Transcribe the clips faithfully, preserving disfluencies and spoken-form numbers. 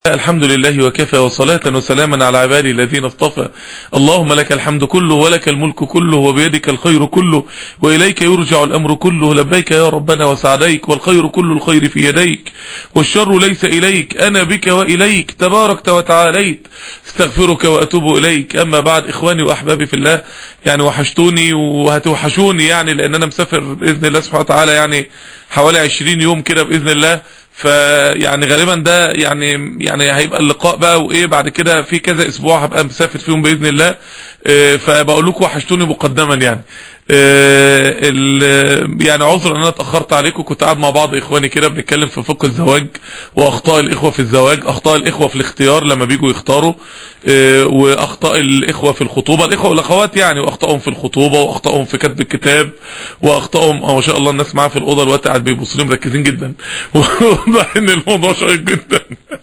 الحمد لله وكفى وصلاة وسلاما على عبادي الذين اصطفى. اللهم لك الحمد كله ولك الملك كله وبيدك الخير كله وإليك يرجع الأمر كله. لبيك يا ربنا وسعديك، والخير كل الخير في يديك والشر ليس إليك، أنا بك وإليك تباركت وتعاليت، استغفرك وأتوب إليك. أما بعد، إخواني وأحبابي في الله، يعني وحشتوني وهتوحشوني، يعني لأن أنا مسافر بإذن الله سبحانه وتعالى يعني حوالي عشرين يوم كده بإذن الله. فيعني غالبا ده يعني يعني هيبقى اللقاء بقى وايه بعد كده في كذا اسبوع هبقى مسافر فيهم باذن الله. اه فبقول لكم وحشتوني مقدما يعني. اه يعني عذر ان انا اتاخرت عليكم، كنت قاعد مع بعض اخواني كده بنتكلم في فقه الزواج واخطاء الاخوه في الزواج، اخطاء الاخوه في الاختيار لما بيجوا يختاروا، اه واخطاء الاخوه في الخطوبه، الاخوه والاخوات يعني، واخطائهم في الخطوبه واخطائهم في كتب الكتاب واخطائهم. اه ما شاء الله الناس معايا في الاوضه الوقت قاعد بيبصوا لي مركزين جدا واضح ان الموضوع شيق جدا.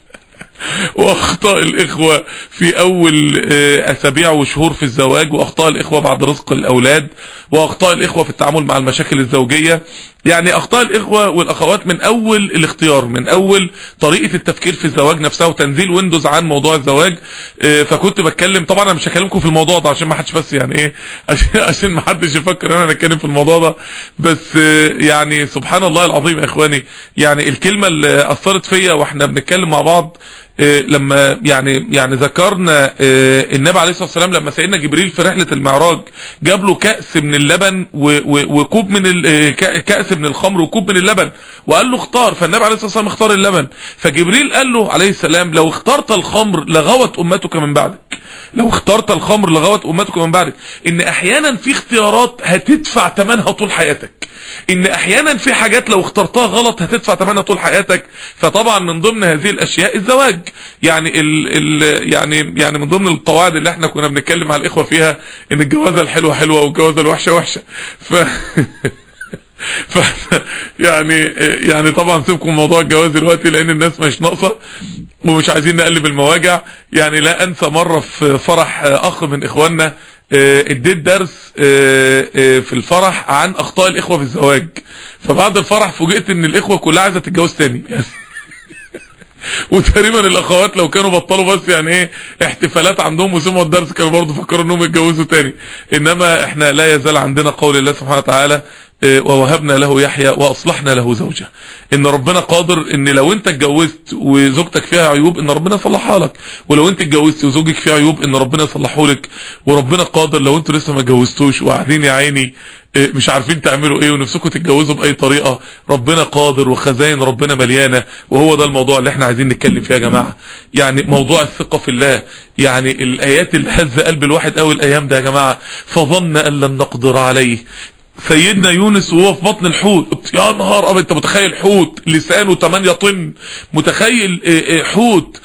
واخطاء الاخوة في اول اسابيع وشهور في الزواج، واخطاء الاخوة بعد رزق الاولاد، واخطاء الاخوة في التعامل مع المشاكل الزوجية. يعني اخطاء الاخوة والاخوات من اول الاختيار، من اول طريقة التفكير في الزواج نفسها وتنزيل ويندوز عن موضوع الزواج. فكنت بتكلم، طبعا انا مش هكلمكم في الموضوع ده عشان ما حدش بس يعني ايه عشان, عشان ما حدش يفكر ان انا اتكلم في الموضوع ده، بس يعني سبحان الله العظيم يا اخواني، يعني الكلمة اللي اثرت فيا واحنا بنتكلم مع بعض لما يعني يعني ذكرنا النبي عليه الصلاه والسلام لما سيدنا جبريل في رحله المعراج جاب له كأس من اللبن وكوب من كأس من الخمر وكوب من اللبن وقال له اختار، فالنبي عليه الصلاه والسلام اختار اللبن. فجبريل قال له عليه السلام لو اخترت الخمر لغوت امتك من بعدك، لو اخترت الخمر لغوت امتك من بعدك. ان احيانا في اختيارات هتدفع ثمنها طول حياتك، ان احيانا في حاجات لو اخترتها غلط هتدفع ثمنها طول حياتك. فطبعا من ضمن هذه الاشياء الزواج، يعني ال ال يعني يعني من ضمن القواعد اللي احنا كنا بنتكلم على الاخوه فيها ان الجوازه الحلوه حلوه والجوازه الوحشه وحشه. ف ف يعني يعني طبعا سيبكم موضوع الجواز دلوقتي لان الناس مش ناقصه ومش عايزين نقلب المواجع. يعني لا انسى مره في فرح اخ من اخواننا اديت درس في الفرح عن اخطاء الاخوه في الزواج، فبعد الفرح فوجئت ان الاخوه كلها عايزه تتجوز تاني يعني وتقريبا الاخوات لو كانوا بطلوا بس يعني ايه احتفالات عندهم وسمعوا الدرس كانوا برضه فكروا انهم يتجوزوا تاني. انما احنا لا يزال عندنا قول الله سبحانه وتعالى ووهبنا له يحيى واصلحنا له زوجه، ان ربنا قادر ان لو انت اتجوزت وزوجتك فيها عيوب ان ربنا يصلحها لك، ولو انت اتجوزت وزوجك فيها عيوب ان ربنا يصلحه لك. وربنا قادر لو انتوا لسه ما اتجوزتوش وقاعدين يا عيني مش عارفين تعملوا ايه ونفسكم تتجوزوا باي طريقه، ربنا قادر وخزائن ربنا مليانه. وهو ده الموضوع اللي احنا عايزين نتكلم فيه يا جماعه، يعني موضوع الثقه في الله. يعني الايات اللي هز قلب الواحد قوي الايام ده يا جماعه، فظن ان لن نقدر عليه. سيدنا يونس وهو في بطن الحوت، يا نهار ابيض، انت متخيل حوت لسانه ثمانية طن، متخيل حوت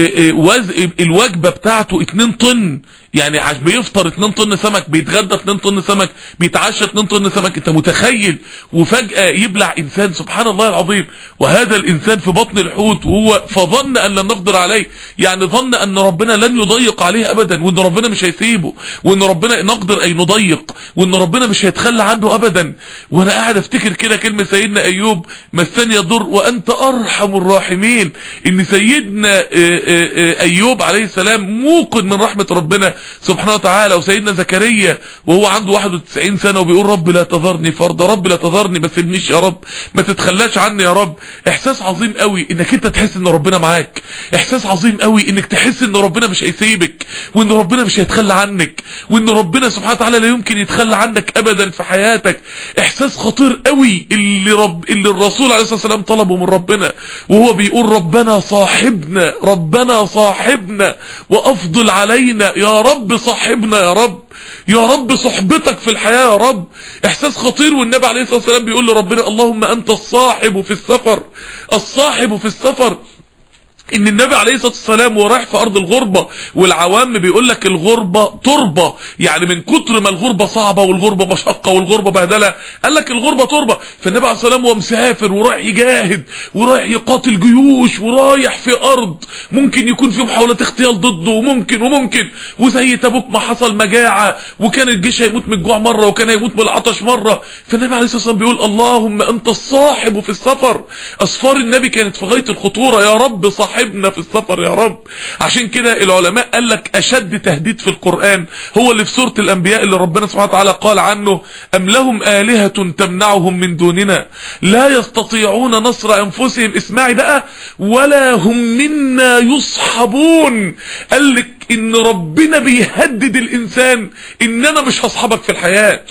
الوجبه بتاعته اتنين طن، يعني عش بيفطر اتنين طن سمك، بيتغدى اتنين طن سمك، بيتعشى اتنين طن سمك، انت متخيل؟ وفجأة يبلع انسان، سبحان الله العظيم. وهذا الانسان في بطن الحوت وهو فظن ان لن نقدر عليه، يعني ظن ان ربنا لن يضيق عليه ابدا، وان ربنا مش هيسيبه، وان ربنا نقدر اي نضيق، وان ربنا مش هيتخلى عنه ابدا. وانا قاعد افتكر كده كلمة سيدنا ايوب، مسني الضر وانت ارحم الراحمين. ان سيدنا ايوب عليه السلام موقن من رحمة ربنا سبحانه وتعالى. وسيدنا زكريا وهو عنده واحد وتسعين سنة وبيقول رب لا تذرني فردا، رب لا تذرني ما تسيبنيش يا رب، ما تتخلاش عني يا رب. احساس عظيم قوي انك انت تحس ان ربنا معاك، احساس عظيم قوي انك تحس ان ربنا مش هيسيبك، وان ربنا مش هيتخلى عنك، وان ربنا سبحانه وتعالى لا يمكن يتخلى عنك ابدا في حياتك. احساس خطير قوي اللي رب اللي الرسول عليه الصلاة والسلام طلبه من ربنا وهو بيقول ربنا صاحبنا، ربنا صاحبنا وافضل علينا، يا رب صاحبنا يا رب، يا رب صحبتك في الحياة يا رب. احساس خطير. والنبي عليه الصلاة والسلام بيقول لربنا اللهم انت الصاحب في السفر، الصاحب في السفر. ان النبي عليه الصلاه والسلام وهو رايح في ارض الغربه، والعوام بيقول لك الغربه تربه، يعني من كتر ما الغربه صعبه والغربه مشقه والغربه بهدله، قال لك الغربه تربه. فالنبي عليه الصلاه والسلام وهو مسافر ورايح يجاهد ورايح يقاتل جيوش ورايح في ارض ممكن يكون في محاولات اغتيال ضده، وممكن وممكن وزي تبوك ما حصل مجاعه وكان الجيش هيموت من الجوع مره وكان هيموت من العطش مره. فالنبي عليه الصلاه والسلام بيقول اللهم انت الصاحب في السفر. اسفار النبي كانت في غايه الخطوره، يا رب صاحب صاحبنا في السفر يا رب. عشان كده العلماء قال لك اشد تهديد في القرآن هو اللي في سورة الانبياء اللي ربنا سبحانه وتعالى قال عنه ام لهم آلهة تمنعهم من دوننا لا يستطيعون نصر انفسهم، اسمعي بقى، ولا هم منا يصحبون. قال لك ان ربنا بيهدد الانسان ان انا مش هصحبك في الحياة،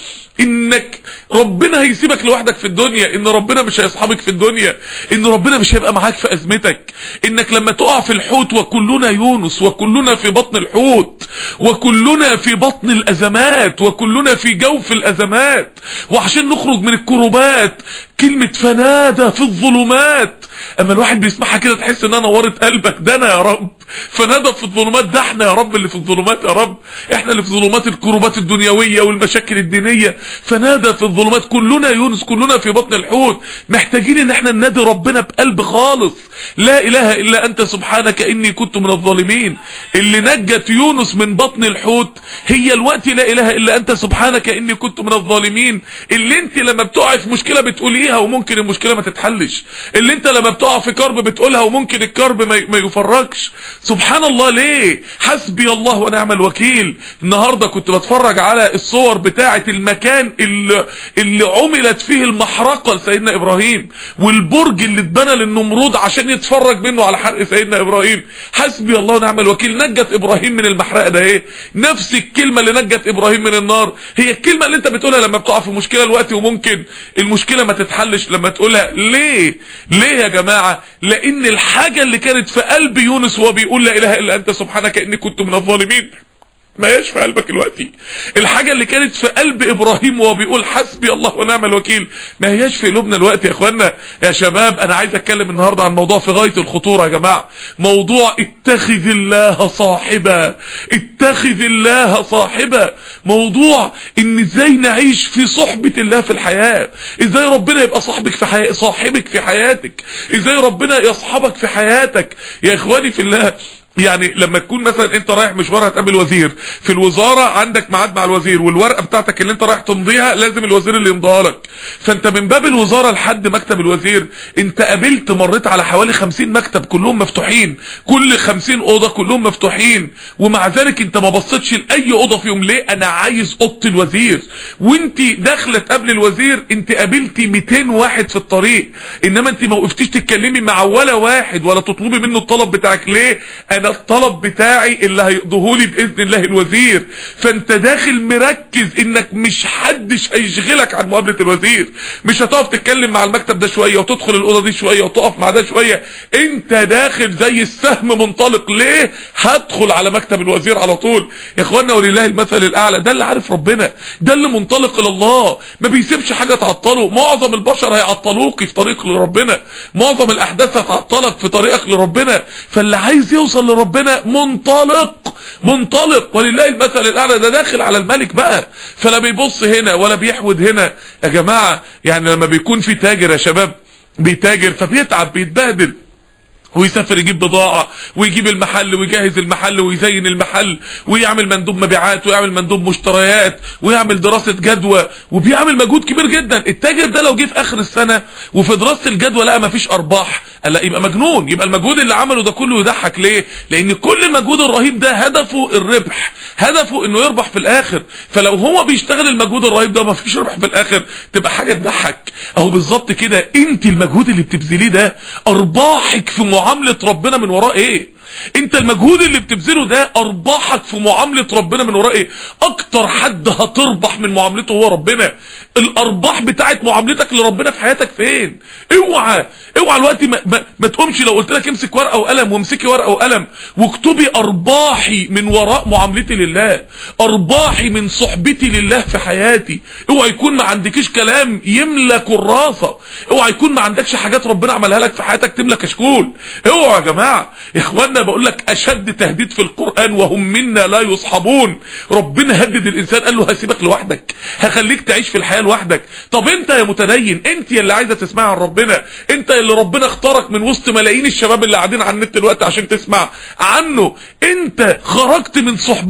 انك ربنا هيسيبك لوحدك في الدنيا، ان ربنا مش هيصحبك في الدنيا، ان ربنا مش هيبقى معاك في ازمتك، انك لما تقع في الحوت وكلنا يونس وكلنا في بطن الحوت وكلنا في بطن الازمات وكلنا في جوف الازمات، وعشان نخرج من الكروبات كلمة فنادى في الظلمات، اما الواحد بيسمعها كده تحس انها نورت قلبك. ده انا يا رب فنادى في الظلمات، ده احنا يا رب اللي في الظلمات يا رب، احنا اللي في ظلمات الكروبات الدنيوية والمشاكل الدينية. فنادى في الظلمات، كلنا يونس كلنا في بطن الحوت، محتاجين ان احنا ننادي ربنا بقلب خالص. لا اله الا انت سبحانك اني كنت من الظالمين. اللي نجت يونس من بطن الحوت هي الوقت لا اله الا انت سبحانك اني كنت من الظالمين، اللي انت لما بتقعي في مشكلة بتقوليها وممكن المشكلة ما تتحلش، اللي انت لما بتقع في كرب بتقولها وممكن الكرب ما يفرجش. سبحان الله. ليه؟ حسبي الله ونعم الوكيل. النهاردة كنت بتفرج على الصور بتاعة المكان اللي, اللي عملت فيه المحرقة لسيدنا ابراهيم، والبرج اللي اتبنى للنمرود عشان يتفرج منه على حرق سيدنا ابراهيم. حسبي الله ونعم الوكيل. نجت ابراهيم من المحرقة ده ايه؟ نفس الكلمة اللي نجت ابراهيم من النار هي الكلمة اللي انت بتقولها لما بتقع في مشكلة الوقت وممكن المشكلة ما تتحلش لما تقولها. ليه؟ ليه يا جماعة؟ لان الحاجة اللي كانت في قلب يونس وهو بيقول لا اله الا انت سبحانك اني كنت من الظالمين ما هياش في قلبك دلوقتي. الحاجة اللي كانت في قلب ابراهيم وهو بيقول حسبي الله ونعم الوكيل ما هياش في قلوبنا دلوقتي. يا اخوانا يا شباب، انا عايز اتكلم النهاردة عن موضوع في غاية الخطورة يا جماعة، موضوع اتخذ الله صاحبا. اتخذ الله صاحبا، موضوع ان ازاي نعيش في صحبة الله في الحياة، ازاي ربنا يبقى صاحبك في حياتك، صاحبك في حياتك، ازاي ربنا يصحبك في حياتك. يا اخواني في الله، يعني لما تكون مثلا انت رايح مشوار هتقابل وزير في الوزارة، عندك ميعاد مع الوزير والورقة بتاعتك اللي انت رايح تمضيها لازم الوزير اللي يمضيها لك، فانت من باب الوزارة لحد مكتب الوزير انت قابلت مريت على حوالي خمسين مكتب كلهم مفتوحين، كل خمسين اوضة كلهم مفتوحين، ومع ذلك انت ما بصيتش لاي اوضة فيهم. ليه؟ انا عايز اوضة الوزير. وانت داخله قبل الوزير انت قابلتي مئتين واحد في الطريق، انما انت ما وقفتيش تتكلمي مع ولا واحد ولا تطلبي منه الطلب بتاعك. ليه؟ انا الطلب بتاعي اللي هيقضيهولي باذن الله الوزير. فانت داخل مركز انك مش حدش هيشغلك عن مقابله الوزير، مش هتقف تتكلم مع المكتب ده شويه وتدخل الاوضه دي شويه وتقف مع ده شويه، انت داخل زي السهم منطلق. ليه؟ هدخل على مكتب الوزير على طول. يا اخوانا ولله المثل الاعلى، ده اللي عارف ربنا، ده اللي منطلق الى الله، ما بيسيبش حاجه تعطله. معظم البشر هيعطلوك في طريق لربنا، معظم الاحداث هتعطلك في طريقك لربنا. فاللي عايز يوصل لربنا منطلق منطلق ولله المثل الاعلى، ده داخل على الملك بقى، فلا بيبص هنا ولا بيحود هنا. يا جماعه يعني لما بيكون في تاجر يا شباب بيتاجر فبيتعب بيتبهدل ويسافر يجيب بضاعة ويجيب المحل ويجهز المحل ويزين المحل ويعمل مندوب مبيعات ويعمل مندوب مشتريات ويعمل دراسة جدوى وبيعمل مجهود كبير جدا. التاجر ده لو جه في اخر السنة وفي دراسة الجدوى لقى مفيش ارباح، لا يبقى مجنون، يبقى المجهود اللي عمله ده كله يضحك. ليه؟ لان كل المجهود الرهيب ده هدفه الربح، هدفه انه يربح في الاخر. فلو هو بيشتغل المجهود الرهيب ده ومفيش ربح في الاخر تبقى حاجة تضحك. اهو بالظبط كده، انت المجهود اللي بتبذليه ده ارباحك في معاملة ربنا من وراء ايه؟ انت المجهود اللي بتبذله ده ارباحك في معاملة ربنا من وراء ايه؟ اكتر حد هتربح من معاملته هو ربنا. الارباح بتاعت معاملتك لربنا في حياتك فين؟ اوعى اوعى الوقت ما, ما, ما تقومش لو قلت لك امسك ورقه وقلم وامسكي ورقه وقلم واكتبي ارباحي من وراء معاملتي لله، ارباحي من صحبتي لله في حياتي. اوعى يكون ما عندكيش كلام يملى كراسه، اوعى يكون ما عندكش حاجات ربنا عملها لك في حياتك تملى كشكول. اوعى يا جماعه يا اخوانا، بقول لك اشد تهديد في القرآن وهم منا لا يصحبون. ربنا هدد الانسان قال له هسيبك لوحدك، هخليك تعيش في الحياة لوحدك. طب انت يا متدين، انت اللي عايزة تسمع عن ربنا، انت اللي ربنا اختارك من وسط ملايين الشباب اللي قاعدين على النت دلوقتي عشان تسمع عنه، انت خرجت من صحبتك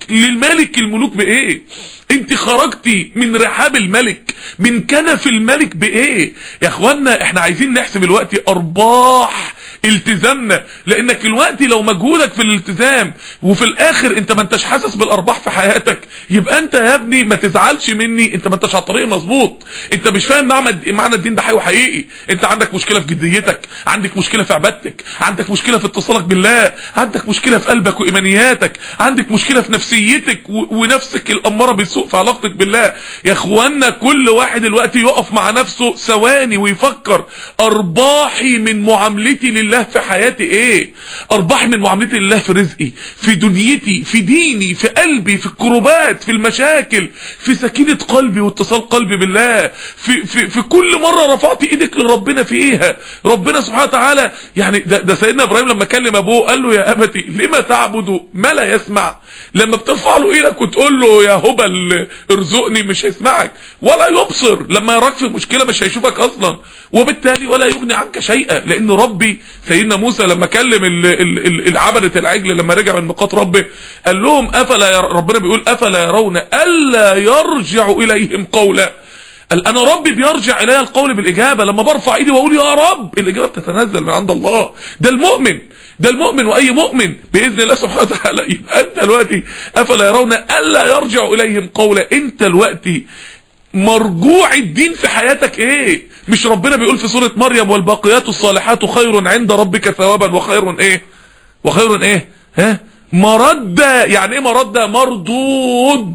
للملك الملوك بايه؟ انت خرجتي من رحاب الملك، من كنف الملك بايه؟ يا اخوانا احنا عايزين نحسب الوقت ارباح التزامنا، لانك الوقت لو مجهودك في الالتزام وفي الاخر انت ما انتش حاسس بالارباح في حياتك، يبقى انت يا ابني ما تزعلش مني، انت ما انتش على الطريق مظبوط، انت مش فاهم معنى معنى الدين ده حقيقي. انت عندك مشكله في جديتك، عندك مشكله في عبادتك، عندك مشكله في اتصالك بالله، عندك مشكله في قلبك وايمانياتك، عندك مشكله في نفسيتك ونفسك الاماره بالسوء في علاقتك بالله. يا اخوانا كل واحد دلوقتي يقف مع نفسه ثواني ويفكر، ارباحي من معاملتي لله في حياتي ايه؟ ارباحي من معاملتي لله في رزقي، في دنيتي، في ديني، في قلبي، في الكروبات، في المشاكل، في سكينة قلبي واتصال قلبي بالله، في في في كل مرة رفعت ايدك لربنا فيها. ربنا سبحانه وتعالى يعني ده, ده سيدنا ابراهيم لما كلم ابوه قال له يا ابتي لما تعبد ما لا يسمع؟ لما بترفع له ايدك وتقول له يا هبل ارزقني مش هيسمعك، ولا يبصر لما يراك في مشكلة مش هيشوفك اصلا، وبالتالي ولا يغني عنك شيئا. لان ربي سيدنا موسى لما كلم العبدة العجل لما رجع من ميقات ربه قال لهم افلا ير... ربنا بيقول افلا يرون الا يرجع اليهم قولا. قال انا ربي بيرجع الي القول بالاجابه، لما برفع ايدي واقول يا رب الاجابه بتتنزل من عند الله. ده المؤمن، ده المؤمن، واي مؤمن باذن الله سبحانه وتعالى. يبقى انت دلوقتي افلا يرون الا يرجع اليهم قولا، انت دلوقتي مرجوع الدين في حياتك ايه؟ مش ربنا بيقول في سورة مريم والباقيات الصالحات خير عند ربك ثوابا وخير ايه؟ وخير ايه؟ ها؟ مرده. يعني ايه مرده؟ مردود.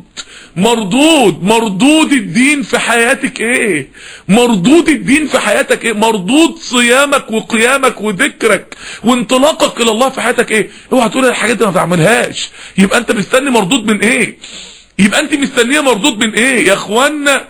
مردود مردود الدين في حياتك ايه؟ مردود الدين في حياتك ايه؟ مردود صيامك وقيامك وذكرك وانطلاقك الى الله في حياتك ايه؟ اوعى تقول الحاجات دي ما تعملهاش. يبقى انت مستني مردود من ايه؟ يبقى انت مستنيه مردود من ايه يا اخوانا؟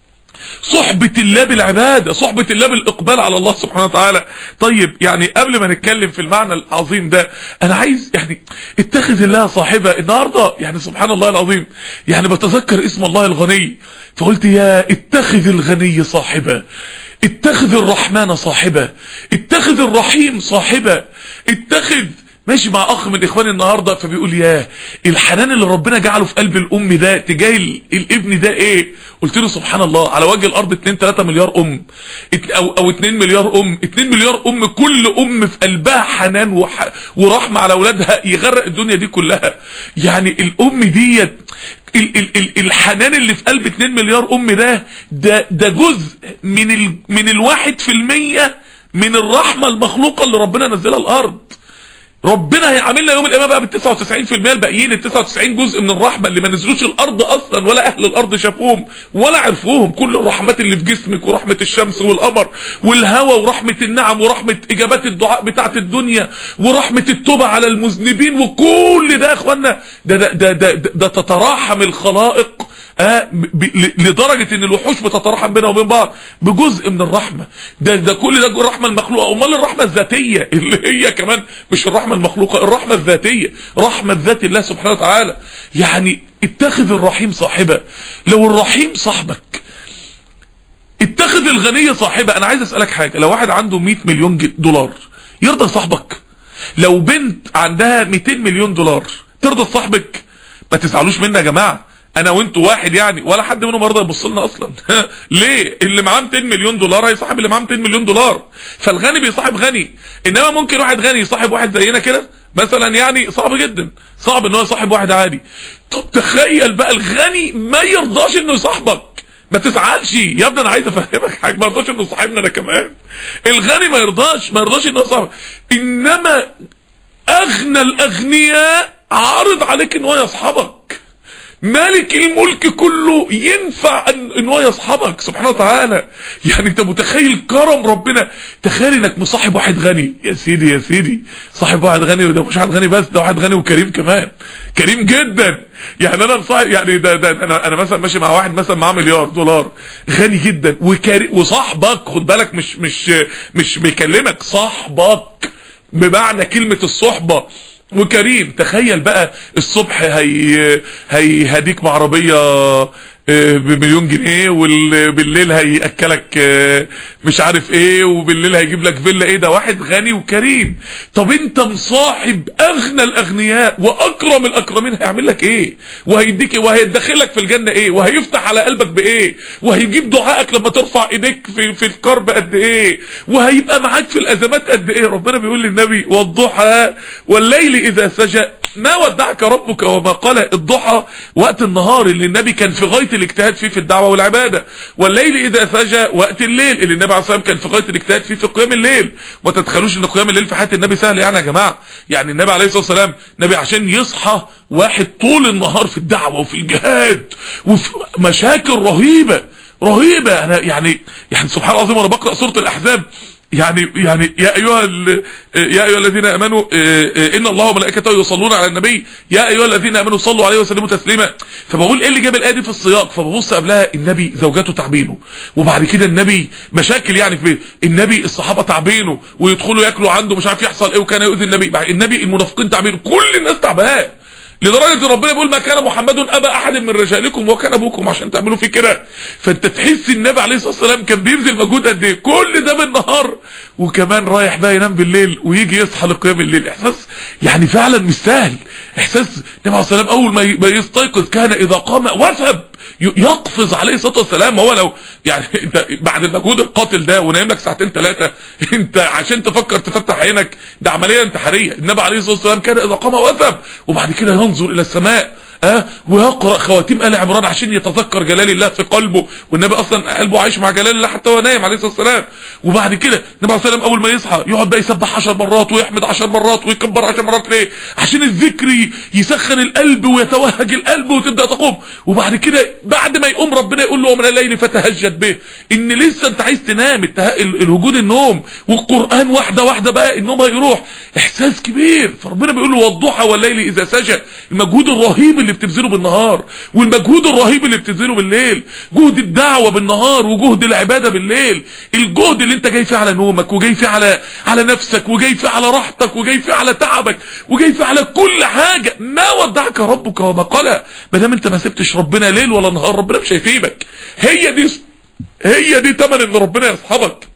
صحبة الله بالعبادة، صحبة الله بالاقبال على الله سبحانه وتعالى. طيب يعني قبل ما نتكلم في المعنى العظيم ده انا عايز يعني اتخذ الله صاحبة. النهاردة يعني سبحان الله العظيم يعني بتذكر اسم الله الغني، فقلت يا اتخذ الغني صاحبة، اتخذ الرحمن صاحبة، اتخذ الرحيم صاحبة، اتخذ. ماشي مع اخ من اخواني النهارده فبيقول ياه الحنان اللي ربنا جعله في قلب الام ده تجاه الابن ده ايه؟ قلت له سبحان الله على وجه الارض اتنين تلاتة مليار ام او او اتنين مليار ام، اتنين مليار ام كل ام في قلبها حنان وح ورحمه على اولادها يغرق الدنيا دي كلها. يعني الام ديت ال ال ال الحنان اللي في قلب اتنين مليار ام ده ده ده جزء من ال من الواحد في المية من الرحمه المخلوقه اللي ربنا نزلها الارض. ربنا هيعاملنا يوم القيامه بقى بال تسعة وتسعين في المية الباقيين، ال تسعة وتسعين جزء من الرحمه اللي ما نزلوش الارض اصلا ولا اهل الارض شافوهم ولا عرفوهم. كل الرحمات اللي في جسمك ورحمه الشمس والقمر والهواء ورحمه النعم ورحمه اجابات الدعاء بتاعه الدنيا ورحمه التوبه على المذنبين، وكل ده يا اخوانا ده ده ده, ده, ده, ده تتراحم الخلائق آه لدرجة ان الوحوش بتتراحم بينها وبين بعض بجزء من الرحمة. ده ده كل ده الرحمة المخلوقة. امال الرحمة الذاتية اللي هي كمان مش الرحمة المخلوقة، الرحمة الذاتية، رحمة ذات الله سبحانه وتعالى. يعني اتخذ الرحيم صاحبة. لو الرحيم صاحبك اتخذ الغنية صاحبة. انا عايز اسألك حاجة، لو واحد عنده مية مليون دولار يرضى صاحبك؟ لو بنت عندها ميتين مليون دولار ترضى صاحبك؟ ما تزعلوش مني يا جماعة، انا وانتوا واحد يعني، ولا حد منهم يرضى يبص لنا اصلا. ليه؟ اللي معاه ميتين مليون دولار هيصاحب اللي معاه ميتين مليون دولار، فالغني بيصاحب غني. انما ممكن واحد غني يصاحب واحد زينا كده مثلا، يعني صعب جدا، صعب ان هو يصاحب واحد عادي. طب تخيل بقى الغني ما يرضاش انه يصاحبك. ما تزعلش يا ابني، انا عايز افهمك حاجه، ما يرضاش انه يصاحبنا انا كمان. الغني ما يرضاش ما يرضاش انه يصاحبك، انما اغنى الاغنياء عارض عليك ان هو يصحبك. مالك الملك كله ينفع ان, إن هو يصحبك سبحانه وتعالى. يعني انت متخيل كرم ربنا؟ تخيل انك مصاحب واحد غني، يا سيدي يا سيدي صاحب واحد غني، وده مش واحد غني بس، ده واحد غني وكريم كمان، كريم جدا. يعني انا مصاحب يعني ده, ده انا انا مثلا ماشي مع واحد مثلا معاه مليار دولار غني جدا وكريم وصاحبك، خد بالك مش مش مش بيكلمك، صاحبك بمعنى كلمة الصحبة وكريم. تخيل بقى الصبح هي هيهديك بعربيه بمليون جنيه، وبالليل هيأكلك مش عارف ايه، وبالليل هيجيب لك فيلا ايه. ده واحد غني وكريم. طب انت مصاحب اغنى الاغنياء واكرم الاكرمين، هيعمل لك ايه؟ وهيديك ايه؟ وهيدخلك في الجنة ايه؟ وهيفتح على قلبك بايه؟ وهيجيب دعائك لما ترفع ايديك في في الكرب قد ايه؟ وهيبقى معاك في الازمات قد ايه؟ ربنا بيقول للنبي والضحى والليل اذا سجى ما ودعك ربك وما قال. الضحى وقت النهار اللي النبي كان في غاية الاجتهاد فيه في الدعوة والعبادة، والليل اذا سجى وقت الليل اللي النبي عليه الصلاة والسلام كان في غاية الاجتهاد فيه في قيام الليل. ما تتخيلوش ان قيام الليل في حياة النبي سهل يعني يا جماعة. يعني النبي عليه الصلاة والسلام النبي عشان يصحى واحد طول النهار في الدعوة وفي الجهاد وفي مشاكل رهيبة رهيبة. انا يعني يعني سبحان الله العظيم وانا بقرأ سورة الاحزاب، يعني يعني يا ايها يا ايها الذين امنوا ان الله وملائكته يصلون على النبي يا ايها الذين امنوا صلوا عليه وسلموا تسليما. فبقول ايه اللي جاب الايه دي في السياق؟ فببص قبلها النبي زوجاته تعبينه، وبعد كده النبي مشاكل يعني في بيته، النبي الصحابه تعبينه ويدخلوا ياكلوا عنده مش عارف يحصل ايه وكان يؤذي النبي، النبي المنافقين تعبينه، كل الناس تعبان. لدرجه ربنا بيقول ما كان محمد ابا احد من رجالكم وكان ابوكم عشان تعملوا فيه كده. فانت تحس النبي عليه الصلاه والسلام كان بيبذل مجهود قد ايه، كل ده بالنهار وكمان رايح بقى ينام بالليل ويجي يصحى لقيام الليل. احساس يعني فعلا مش سهل. احساس النبي عليه الصلاه والسلام اول ما يستيقظ كان اذا قام وثب يقفز عليه الصلاه والسلام. هو لو يعني انت بعد المجهود القاتل ده ونايم لك ساعتين ثلاثه، انت عشان تفكر تفتح عينك ده عمليه انتحاريه. النبي عليه الصلاه والسلام كان اذا قام وثب، وبعد كده ينظر الى السماء اه ويقرأ خواتيم آل عمران عشان يتذكر جلال الله في قلبه. والنبي اصلا قلبه عايش مع جلال الله حتى هو نايم عليه الصلاه والسلام. وبعد كده النبي عليه الصلاه والسلام اول ما يصحى يقعد بقى يسبح عشر مرات ويحمد عشر مرات ويكبر عشر مرات. ليه؟ عشان الذكر يسخن القلب ويتوهج القلب وتبدا تقوم. وبعد كده بعد ما يقوم ربنا يقول له ومن الليل فتهجد به. ان لسه انت عايز تنام، الهجود النوم، والقران واحده واحده بقى النوم هيروح. احساس كبير. فربنا بيقول له والضحى والليل اذا سجى. المجهود الرهيب اللي بتبذله بالنهار والمجهود الرهيب اللي بتبذله بالليل، جهد الدعوه بالنهار وجهد العباده بالليل، الجهد اللي انت جاي فيه على نومك وجاي فيه على على نفسك وجاي فيه على راحتك وجاي فيه على تعبك وجاي فيه على كل حاجه. ما ودعك ربك وما قلى. ما دام انت ما سبتش ربنا ليل ولا نهار ربنا مش هيسيبك. هي دي هي دي ثمن ان ربنا يصحبك،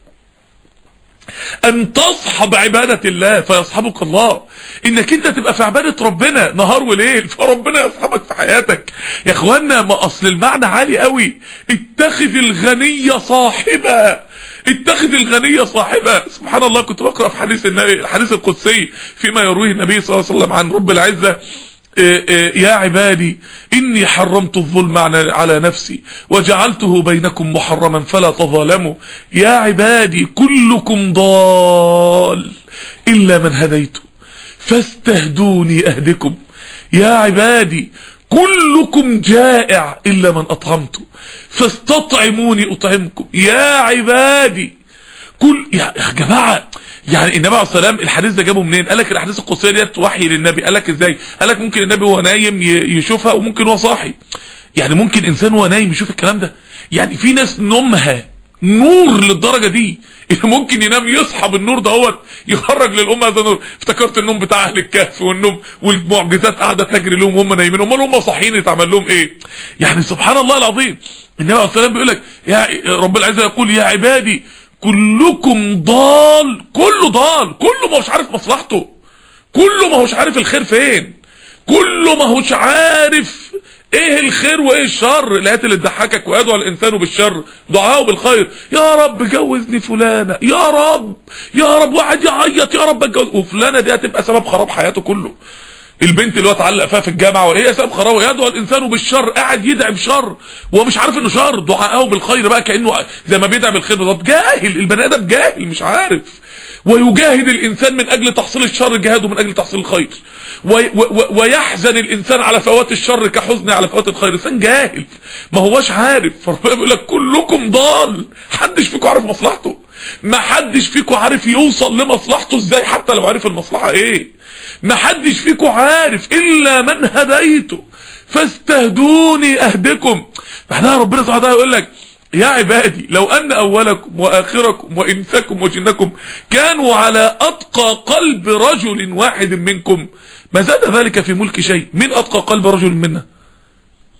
ان تصحب عبادة الله فيصحبك الله. انك انت تبقى في عبادة ربنا نهار وليل فربنا يصحبك في حياتك. يا اخوانا ما اصل المعنى عالي قوي. اتخذ الغني صاحبا، اتخذ الغني صاحبا. سبحان الله كنت بقرأ في حديث النبي الحديث القدسي فيما يرويه النبي صلى الله عليه وسلم عن رب العزة إيه إيه يا عبادي إني حرمت الظلم على نفسي وجعلته بينكم محرما فلا تظالموا. يا عبادي كلكم ضال إلا من هديته فاستهدوني أهدكم. يا عبادي كلكم جائع إلا من أطعمته فاستطعموني أطعمكم. يا عبادي كل يا جماعة يعني النبي عليه الصلاه والسلام الحديث ده جابه منين؟ قال لك الاحاديث القدسيه ديت وحي للنبي. قال لك ازاي؟ قال لك ممكن النبي وهو نايم يشوفها وممكن وهو صاحي. يعني ممكن انسان وهو نايم يشوف الكلام ده. يعني في ناس نومها نور للدرجه دي ممكن ينام يصحى بالنور دهوت يخرج للامه هذا النور. افتكرت النوم بتاع اهل الكهف والنوم والمعجزات قاعده تجري لهم وهم نايمين، امال هم صاحيين يتعمل لهم ايه؟ يعني سبحان الله العظيم. النبي عليه الصلاه والسلام بيقول لك يا رب العزه يقول يا عبادي كلكم ضال. كله ضال، كله ما هوش عارف مصلحته، كله ما هوش عارف الخير فين، كله ما هوش عارف ايه الخير وايه الشر. الايات اللي تضحكك ويدعو الانسان بالشر دعاءه بالخير. يا رب جوزني فلانه، يا رب يا رب، واحد يعيط يا رب اتجوز، وفلانه دي هتبقى سبب خراب حياته كله. البنت اللي هو اتعلق فيها في الجامعه وهي سبب خراب. يدعو الانسان بالشر، قاعد يدعي بشر وهو مش عارف انه شر. دعاءه بالخير بقى كانه زي ما بيدعي بالخير بالظبط. جاهل، البني ادم جاهل مش عارف. ويجاهد الانسان من اجل تحصيل الشر جهاده من اجل تحصيل الخير. ويحزن الانسان على فوات الشر كحزن على فوات الخير. انسان جاهل ما هوش عارف. فربنا بيقول لك كلكم ضال. محدش فيكم عارف مصلحته، ما حدش فيكم عارف يوصل لمصلحته ازاي حتى لو عارف المصلحه ايه. ما حدش فيكم عارف الا من هديته فاستهدوني اهدكم. بعدها ربنا سبحانه وتعالى يقول لك يا عبادي لو ان اولكم واخركم وانسكم وجنكم كانوا على اتقى قلب رجل واحد منكم ما زاد ذلك في ملك شيء. من اتقى قلب رجل منا؟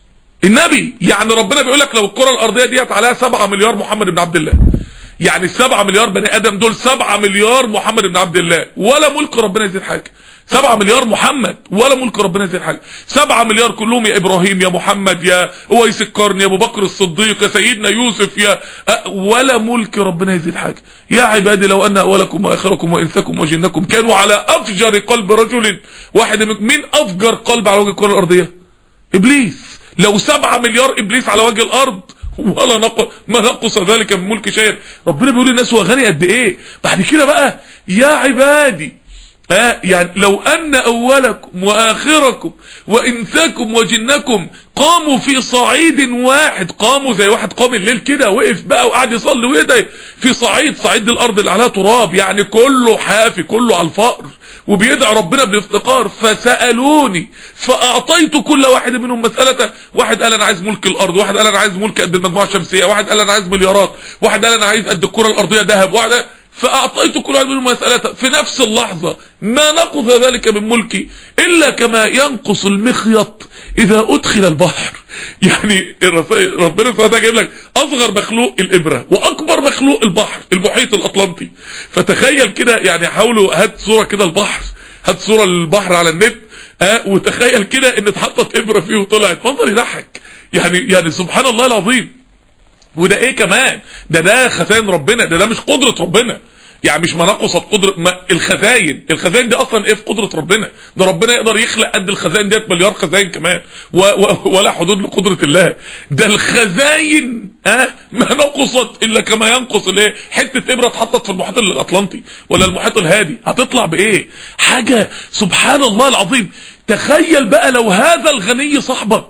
النبي. يعني ربنا بيقول لك لو الكره الارضيه ديت عليها سبعة مليار محمد بن عبد الله، يعني السبعة مليار بني ادم دول سبعة مليار محمد بن عبد الله، ولا ملك ربنا يزيد حاجه. سبعة مليار محمد ولا ملك ربنا يزيد حاجه. سبعة مليار كلهم يا ابراهيم يا محمد يا اويس القرن يا ابو بكر الصديق يا سيدنا يوسف يا ولا ملك ربنا يزيد حاجه. يا عبادي لو ان اولكم واخركم وانسكم وجنكم كانوا على افجر قلب رجل واحد. من افجر قلب على وجه الكره الارضيه؟ ابليس. لو سبعة مليار ابليس على وجه الارض ولا نقص ما نقص ذلك من ملك شيء. ربنا بيقول للناس هو غني قد ايه. بعد كده بقى يا عبادي اه يعني لو ان اولكم واخركم وانساكم وجنكم قاموا في صعيد واحد، قاموا زي واحد قام الليل كده وقف بقى وقعد يصلي ويدعي في صعيد، صعيد الارض اللي عليها تراب، يعني كله حافي كله على الفقر وبيدعي ربنا بالافتقار، فسالوني فاعطيت كل واحد منهم مسالته. واحد قال انا عايز ملك الارض، واحد قال انا عايز ملك قد المجموعه الشمسيه، واحد قال انا عايز مليارات، واحد قال انا عايز قد الكره الارضيه ذهب، واحد فاعطيت كل واحد منهم مسالته. في نفس اللحظه ما نقض ذلك من ملكي الا كما ينقص المخيط اذا ادخل البحر. يعني ربنا سبحانه وتعالى جايب لك اصغر مخلوق الابره واكبر مخلوق البحر، المحيط الاطلنطي. فتخيل كده، يعني حاولوا هات صوره كده البحر، هات صوره للبحر على النت اه وتخيل كده ان اتحطت ابره فيه وطلعت، منظر يضحك. يعني يعني سبحان الله العظيم. وده ايه كمان؟ ده ده خزائن ربنا، ده ده مش قدرة ربنا، يعني مش مناقصة قدرة ما الخزائن، الخزائن دي اصلا ايه في قدرة ربنا؟ ده ربنا يقدر يخلق قد الخزائن ديت مليار خزائن كمان و و ولا حدود لقدرة الله. ده الخزائن اه ما نقصت الا كما ينقص الايه؟ حتة ابرة اتحطت في المحيط الاطلنطي ولا المحيط الهادي هتطلع بايه؟ حاجة سبحان الله العظيم. تخيل بقى لو هذا الغني صاحبك،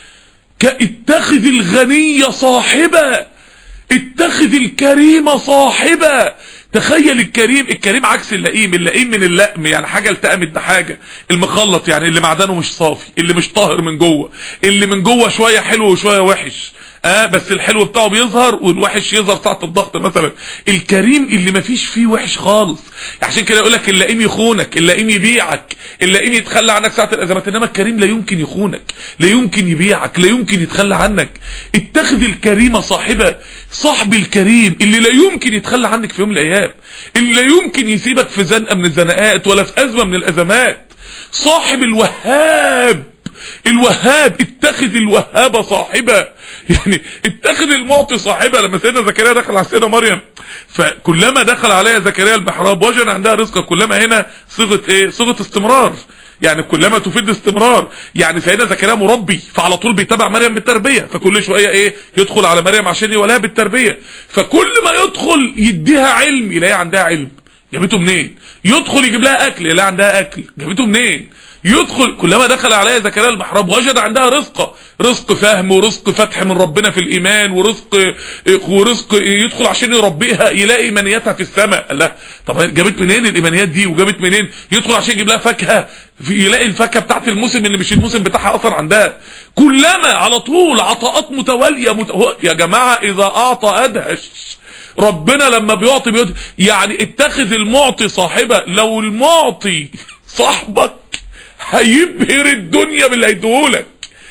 اتخذ الغني صاحبا، اتخذ الكريم صاحبا. تخيل الكريم، الكريم عكس اللئيم، اللئيم من اللئم يعني حاجه التأمت بحاجه، المخلط يعني اللي معدنه مش صافي، اللي مش طاهر من جوه، اللي من جوه شويه حلو وشويه وحش اه بس الحلو بتاعه بيظهر والوحش يظهر ساعه الضغط مثلا. الكريم اللي مفيش فيه وحش خالص. عشان كده يقول لك اللئيم يخونك، اللئيم يبيعك، اللئيم يتخلى عنك ساعه الازمات، انما الكريم لا يمكن يخونك، لا يمكن يبيعك، لا يمكن يتخلى عنك. اتخذ الكريم صاحبه، صاحب الكريم اللي لا يمكن يتخلى عنك في يوم من الايام، اللي لا يمكن يسيبك في زنقه من الزنقات ولا في ازمه من الازمات. صاحب الوهاب، الوهاب، اتخذ الوهاب صاحبه، يعني اتخذ المعطي صاحبه. لما سيدنا زكريا دخل على سيدنا مريم فكلما دخل عليها زكريا المحراب وجد عندها رزقا، كلما هنا صيغه ايه؟ صيغه استمرار، يعني كلما تفيد استمرار. يعني سيدنا زكريا مربي فعلى طول بيتابع مريم بالتربيه، فكل شويه ايه؟ يدخل على مريم عشان يوليها بالتربيه، فكل ما يدخل يديها علم يلاقيها عندها علم. جابته منين؟ يدخل يجيب لها اكل يلاقيها عندها اكل. جابته منين؟ يدخل كلما دخل عليها زكريا المحراب وجد عندها رزق، رزق فهم ورزق فتح من ربنا في الايمان، ورزق ورزق يدخل عشان يربيها يلاقي ايمانياتها في السماء. لا طب جابت منين الايمانيات دي وجابت منين؟ يدخل عشان يجيب لها فاكهه يلاقي الفاكهه بتاعت الموسم اللي مش الموسم بتاعها اثر عندها. كلما على طول عطاءات متواليه مت... يا جماعه اذا اعطى ادهش. ربنا لما بيعطي بيعطي، يعني اتخذ المعطي صاحبه. لو المعطي صاحبك هيبهر الدنيا باللي هيديهولك،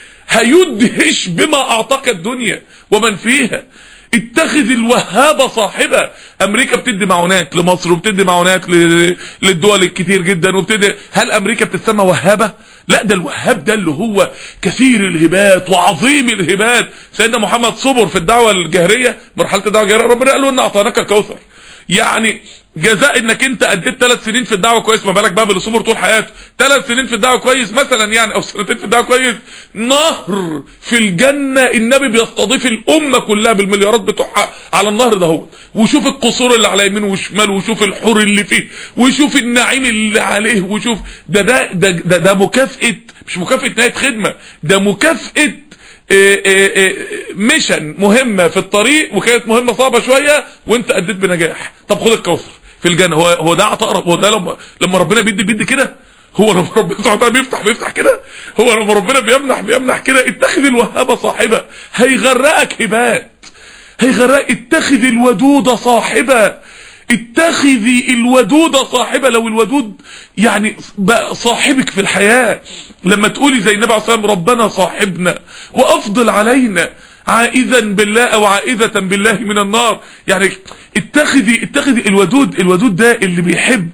هيدهش بما اعطاك الدنيا ومن فيها. اتخذ الوهاب صاحبه. امريكا بتدي معونات لمصر وبتدي معونات للدول الكتير جدا وبتدي، هل امريكا بتسمى وهابه؟ لا، ده الوهاب ده اللي هو كثير الهبات وعظيم الهبات. سيدنا محمد صبر في الدعوه الجهريه، مرحله الدعوه الجهريه، ربنا قال له ان اعطيناك الكوثر. يعني جزاء انك انت اديت ثلاث سنين في الدعوه كويس، ما بالك بقى باللي صبر طول حياته. ثلاث سنين في الدعوه كويس مثلا يعني، او سنتين في الدعوه كويس، نهر في الجنه النبي بيستضيف الامه كلها بالمليارات بتوعها على النهر ده هو. وشوف القصور اللي على يمينه وشماله، وشوف الحور اللي فيه، وشوف النعيم اللي عليه، وشوف ده ده ده ده, ده مكافاه، مش مكافاه نهايه خدمه، ده مكافاه إيه إيه إيه ميشن مهمه في الطريق، وكانت مهمه صعبه شويه وانت اديت بنجاح. طب خد الكوثر في الجنه. هو هو ده عطاء رب؟ هو ده لما لما ربنا بيدي بيدي كده؟ هو لما ربنا سبحانه وتعالى بيفتح بيفتح كده؟ هو لما ربنا بيمنح بيمنح كده؟ اتخذ الوهاب صاحبه، هيغرقك هبات، هيغرقك. اتخذ الودود صاحبه، اتخذي الودود صاحبة. لو الودود يعني بقى صاحبك في الحياة، لما تقولي زي النبي عليه الصلاة والسلام ربنا صاحبنا وافضل علينا عائذا بالله او عائذة بالله من النار، يعني اتخذي اتخذي الودود. الودود ده اللي بيحب،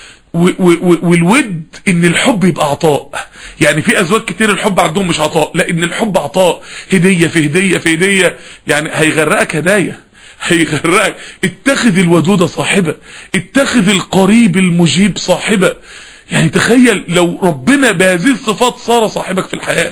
والود ان الحب يبقى عطاء. يعني في ازواج كتير الحب عندهم مش عطاء، لا ان الحب عطاء، هدية في هدية في هدية، يعني هيغرقك هدايا، هيغرقك. اتخذ الودود صاحبة، اتخذ القريب المجيب صاحبة. يعني تخيل لو ربنا بهذه الصفات صار صاحبك في الحياة،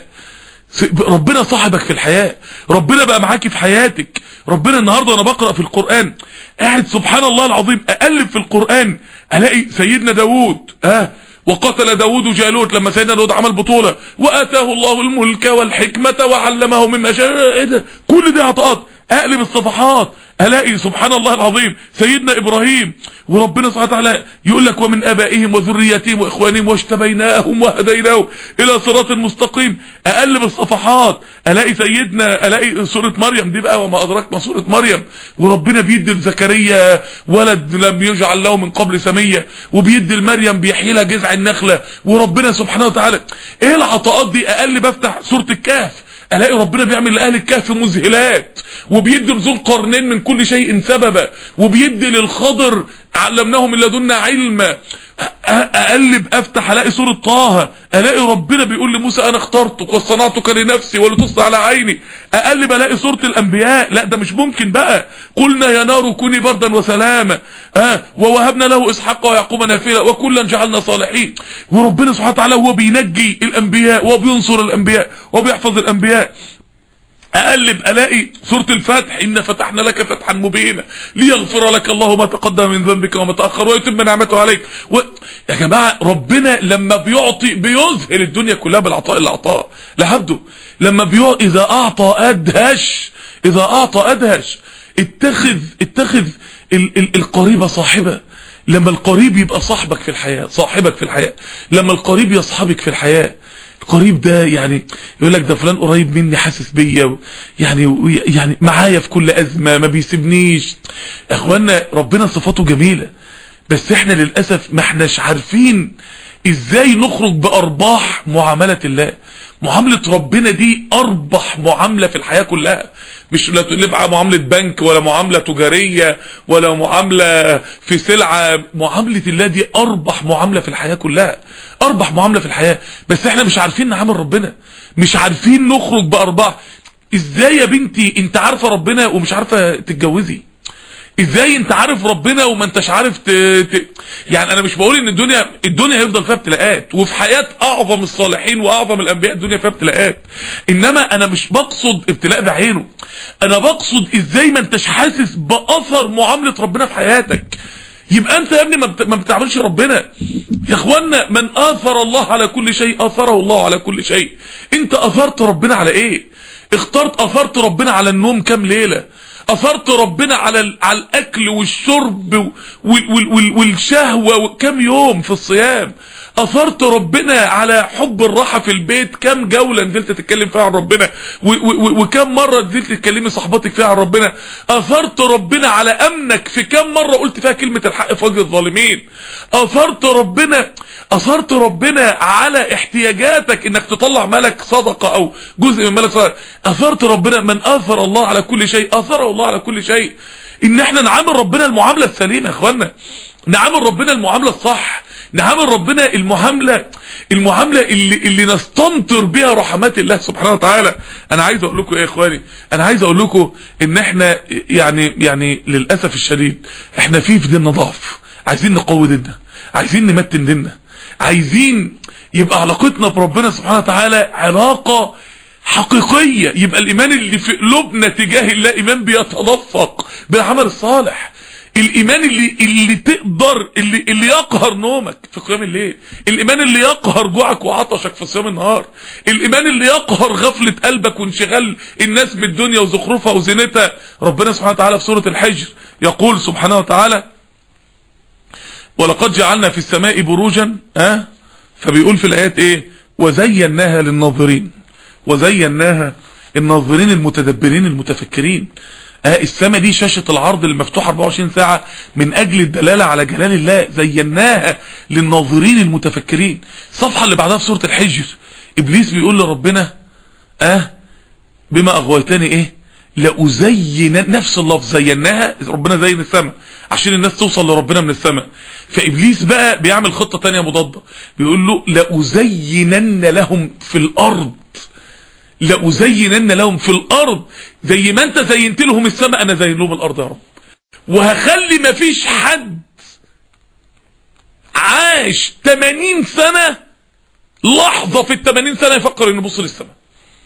ربنا صاحبك في الحياة، ربنا بقى معاكي في حياتك. ربنا النهاردة انا بقرأ في القرآن قاعد سبحان الله العظيم اقلب في القرآن الاقي سيدنا داود اه وقتل داود جالوت، لما سيدنا داود عمل بطولة واتاه الله الملك والحكمة وعلمه مما شاء. ايه ده؟ كل دي عطاءات. اقلب الصفحات الاقي سبحان الله العظيم سيدنا ابراهيم وربنا سبحانه وتعالى يقول لك ومن ابائهم وذريتهم واخوانهم واجتبيناهم وهديناهم الى صراط مستقيم. اقلب الصفحات الاقي سيدنا الاقي سوره مريم دي بقى وما ادراك ما سوره مريم، وربنا بيدي لزكريا ولد لم يجعل له من قبل سميه، وبيدي لمريم بيحيي لها جذع النخله، وربنا سبحانه وتعالى ايه العطاءات دي. اقلب افتح سوره الكهف الاقي ربنا بيعمل لاهل الكهف مذهلات، وبيدي لذو القرنين من كل شيء سببا، وبيدي للخضر علمناه من لدنا علما. اقلب افتح الاقي سوره طه الاقي ربنا بيقول لموسى انا اخترتك واصطنعتك لنفسي ولتصنع على عيني. اقلب الاقي سوره الانبياء، لا ده مش ممكن بقى. قلنا يا نار كوني بردا وسلاما اه ووهبنا له اسحاق ويعقوب نافلة وكلا جعلنا صالحين. وربنا سبحانه وتعالى هو بينجي الانبياء وبينصر الانبياء وبيحفظ الانبياء. اقلب الاقي سورة الفتح ان فتحنا لك فتحا مبينا ليغفر لك الله ما تقدم من ذنبك وما تأخر ويتم نعمته عليك و... يا جماعة ربنا لما بيعطي بيذهل الدنيا كلها بالعطاء اللي اعطاه لعبده. لما بيعطي اذا اعطى ادهش، اذا اعطى ادهش. اتخذ اتخذ ال... ال... القريبة صاحبة. لما القريب يبقى صاحبك في الحياة، صاحبك في الحياة، لما القريب يصحبك في الحياة. القريب ده يعني يقول لك ده فلان قريب مني حاسس بيا، يعني يعني معايا في كل ازمه ما بيسيبنيش. يا اخوانا ربنا صفاته جميله، بس احنا للاسف ما احناش عارفين ازاي نخرج بارباح معامله الله. معامله ربنا دي اربح معامله في الحياه كلها، مش لا تبقى معامله بنك ولا معامله تجاريه ولا معامله في سلعه. معامله الله دي اربح معامله في الحياه كلها، اربح معامله في الحياه. بس احنا مش عارفين نعامل ربنا، مش عارفين نخرج بارباح. ازاي يا بنتي انت عارفه ربنا ومش عارفه تتجوزي؟ ازاي انت عارف ربنا وما انتش عارف ت... ت... يعني انا مش بقول ان الدنيا الدنيا هيفضل فيها ابتلاءات، وفي حياة اعظم الصالحين واعظم الانبياء الدنيا فيها ابتلاءات، انما انا مش بقصد ابتلاء بعينه. انا بقصد ازاي ما انتش حاسس باثر معاملة ربنا في حياتك. يبقى انت يا ابني ما, بت... ما بتعملش ربنا. يا اخوانا من اثر الله على كل شيء اثره الله على كل شيء. انت اثرت ربنا على ايه؟ اخترت اثرت ربنا على النوم كام ليلة؟ اثرت ربنا على على الاكل والشرب والشهوه كم يوم في الصيام؟ اثرت ربنا على حب الراحه في البيت كم جوله نزلت تتكلم فيها عن ربنا؟ وكم مره نزلت تكلمي صاحباتك فيها عن ربنا؟ اثرت ربنا على امنك في كم مره قلت فيها كلمه الحق في وجه الظالمين؟ اثرت ربنا اثرت ربنا على احتياجاتك انك تطلع مالك صدقه او جزء من مالك صدقه. اثرت ربنا. من اثر الله على كل شيء اثره الله على كل شيء. ان احنا نعامل ربنا المعامله السليمه يا اخوانا، نعامل ربنا المعامله الصح، نعامل ربنا المعامله المعامله اللي اللي نستنطر بها رحمات الله سبحانه وتعالى. انا عايز اقول لكم ايه يا اخواني، انا عايز اقول لكم ان احنا يعني يعني للاسف الشديد احنا في في ديننا ضعف. عايزين نقوي ديننا، عايزين نمتن ديننا، عايزين يبقى علاقتنا بربنا سبحانه وتعالى علاقه حقيقية. يبقى الايمان اللي في قلوبنا تجاه الله ايمان بيتدفق بالعمل الصالح. الايمان اللي اللي تقدر اللي اللي يقهر نومك في قيام الليل، الايمان اللي يقهر جوعك وعطشك في صيام النهار، الايمان اللي يقهر غفلة قلبك وانشغال الناس بالدنيا وزخرفها وزينتها. ربنا سبحانه وتعالى في سورة الحجر يقول سبحانه وتعالى ولقد جعلنا في السماء بروجا ها أه؟ فبيقول في الايات ايه؟ وزيناها للناظرين. وزيناها الناظرين المتدبرين المتفكرين. اه السماء دي شاشة العرض المفتوحة اربعة وعشرين ساعة من اجل الدلالة على جلال الله، زيناها للناظرين المتفكرين. الصفحة اللي بعدها في سورة الحجر ابليس بيقول لربنا اه بما اغويتني ايه لأزين، نفس اللفظ زيناها، ربنا زين السماء عشان الناس توصل لربنا من السماء. فابليس بقى بيعمل خطة تانية مضادة، بيقول له لأزينن لهم في الارض، لأزينن لهم في الارض، زي ما انت زينت لهم السماء انا زين لهم الارض يا رب، وهخلي مفيش حد عاش تمانين سنة لحظة في التمانين سنة يفكر انه يبص للسماء.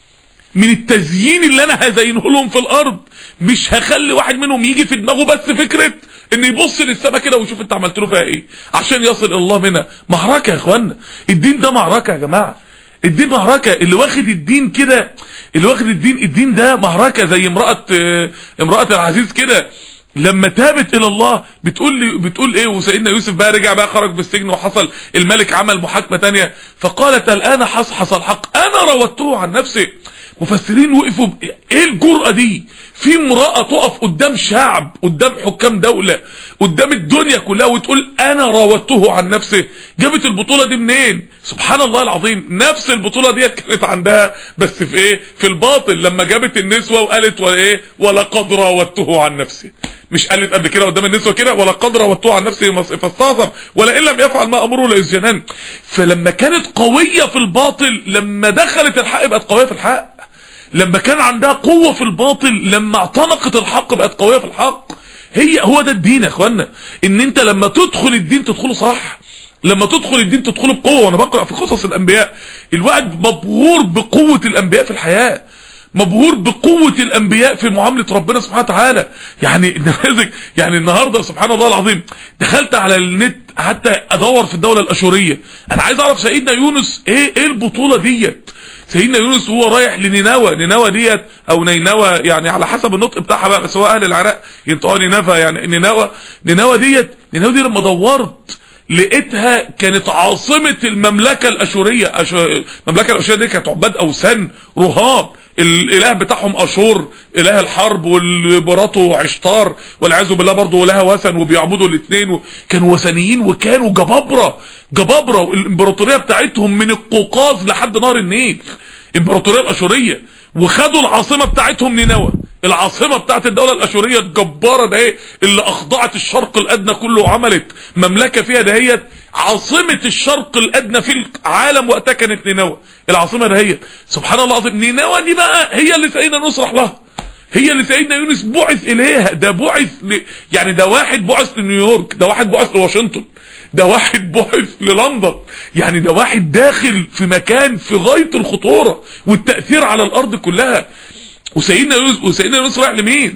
من التزيين اللي انا هزينه لهم في الارض مش هخلي واحد منهم يجي في دماغه بس فكرة ان يبص للسماء كده ويشوف انت عملت له فيها ايه عشان يصل الى الله منها. معركة يا اخوانا، الدين ده معركة يا جماعة، الدين معركة. اللي واخد الدين كده، اللي واخد الدين الدين ده معركة، زي امرأة امرأة العزيز كده لما تابت الى الله بتقول لي بتقول ايه، وسيدنا يوسف بقى رجع بقى خرج بالسجن وحصل الملك عمل محاكمة تانية، فقالت الان حصحص الحق انا راودته عن نفسي. مفسرين وقفوا ايه الجرأة دي؟ في امرأة تقف قدام شعب، قدام حكام دولة، قدام الدنيا كلها وتقول انا راودته عن نفسه. جابت البطولة دي منين؟ سبحان الله العظيم. نفس البطولة دي كانت عندها بس في ايه؟ في الباطل، لما جابت النسوة وقالت وايه ولقد راودته عن نفسه. مش قالت قبل كده قدام النسوة كده ولقد راودته عن نفسه فاستعظم ولئن لم يفعل ما امره ليسجنن. فلما كانت قوية في الباطل لما دخلت الحق بقت قوية في الحق، لما كان عندها قوة في الباطل لما اعتنقت الحق بقت قوية في الحق. هي هو ده الدين يا اخوانا، ان انت لما تدخل الدين تدخله صح، لما تدخل الدين تدخله بقوة. وانا بقرأ في قصص الانبياء الواحد مبهور بقوة الانبياء في الحياة، مبهور بقوة الانبياء في معاملة ربنا سبحانه وتعالى. يعني النماذج، يعني النهاردة سبحان الله العظيم دخلت على النت حتى ادور في الدولة الاشورية، انا عايز اعرف سيدنا يونس ايه ايه البطولة ديت. سيدنا يونس وهو رايح لنينوى، نينوى ديت او نينوى يعني على حسب النطق بتاعها بقى، بس هو اهل العراق ينطقوا نينوى يعني نينوى. نينوى ديت نينوى دي لما دورت لقيتها كانت عاصمة المملكة الاشورية. المملكة الاشورية دي كانت عباد اوثان رهاب، الاله بتاعهم اشور اله الحرب، والبراته عشتار والعياذ بالله برضه لها وثن وبيعبدوا الاثنين، كانوا وثنيين وكانوا جبابره جبابره. والامبراطوريه بتاعتهم من القوقاز لحد نهر النيل، الامبراطوريه الاشوريه، وخدوا العاصمه بتاعتهم نينوى، العاصمه بتاعت الدوله الاشوريه الجباره ده ايه اللي اخضعت الشرق الادنى كله وعملت مملكه فيها دهيت. عاصمه الشرق الادنى في العالم وقتها كانت نينوى، العاصمه دهيت. سبحان الله العظيم. نينوى دي بقى هي اللي سيدنا يونس راح لها، هي اللي سيدنا يونس بعث اليها. ده بعث ل... يعني ده واحد بعث لنيويورك، ده واحد بعث لواشنطن، ده واحد بعث للندن، يعني ده واحد داخل في مكان في غايه الخطوره والتاثير على الارض كلها. وسيدنا يونس وسيدنا يونس رايح لمين؟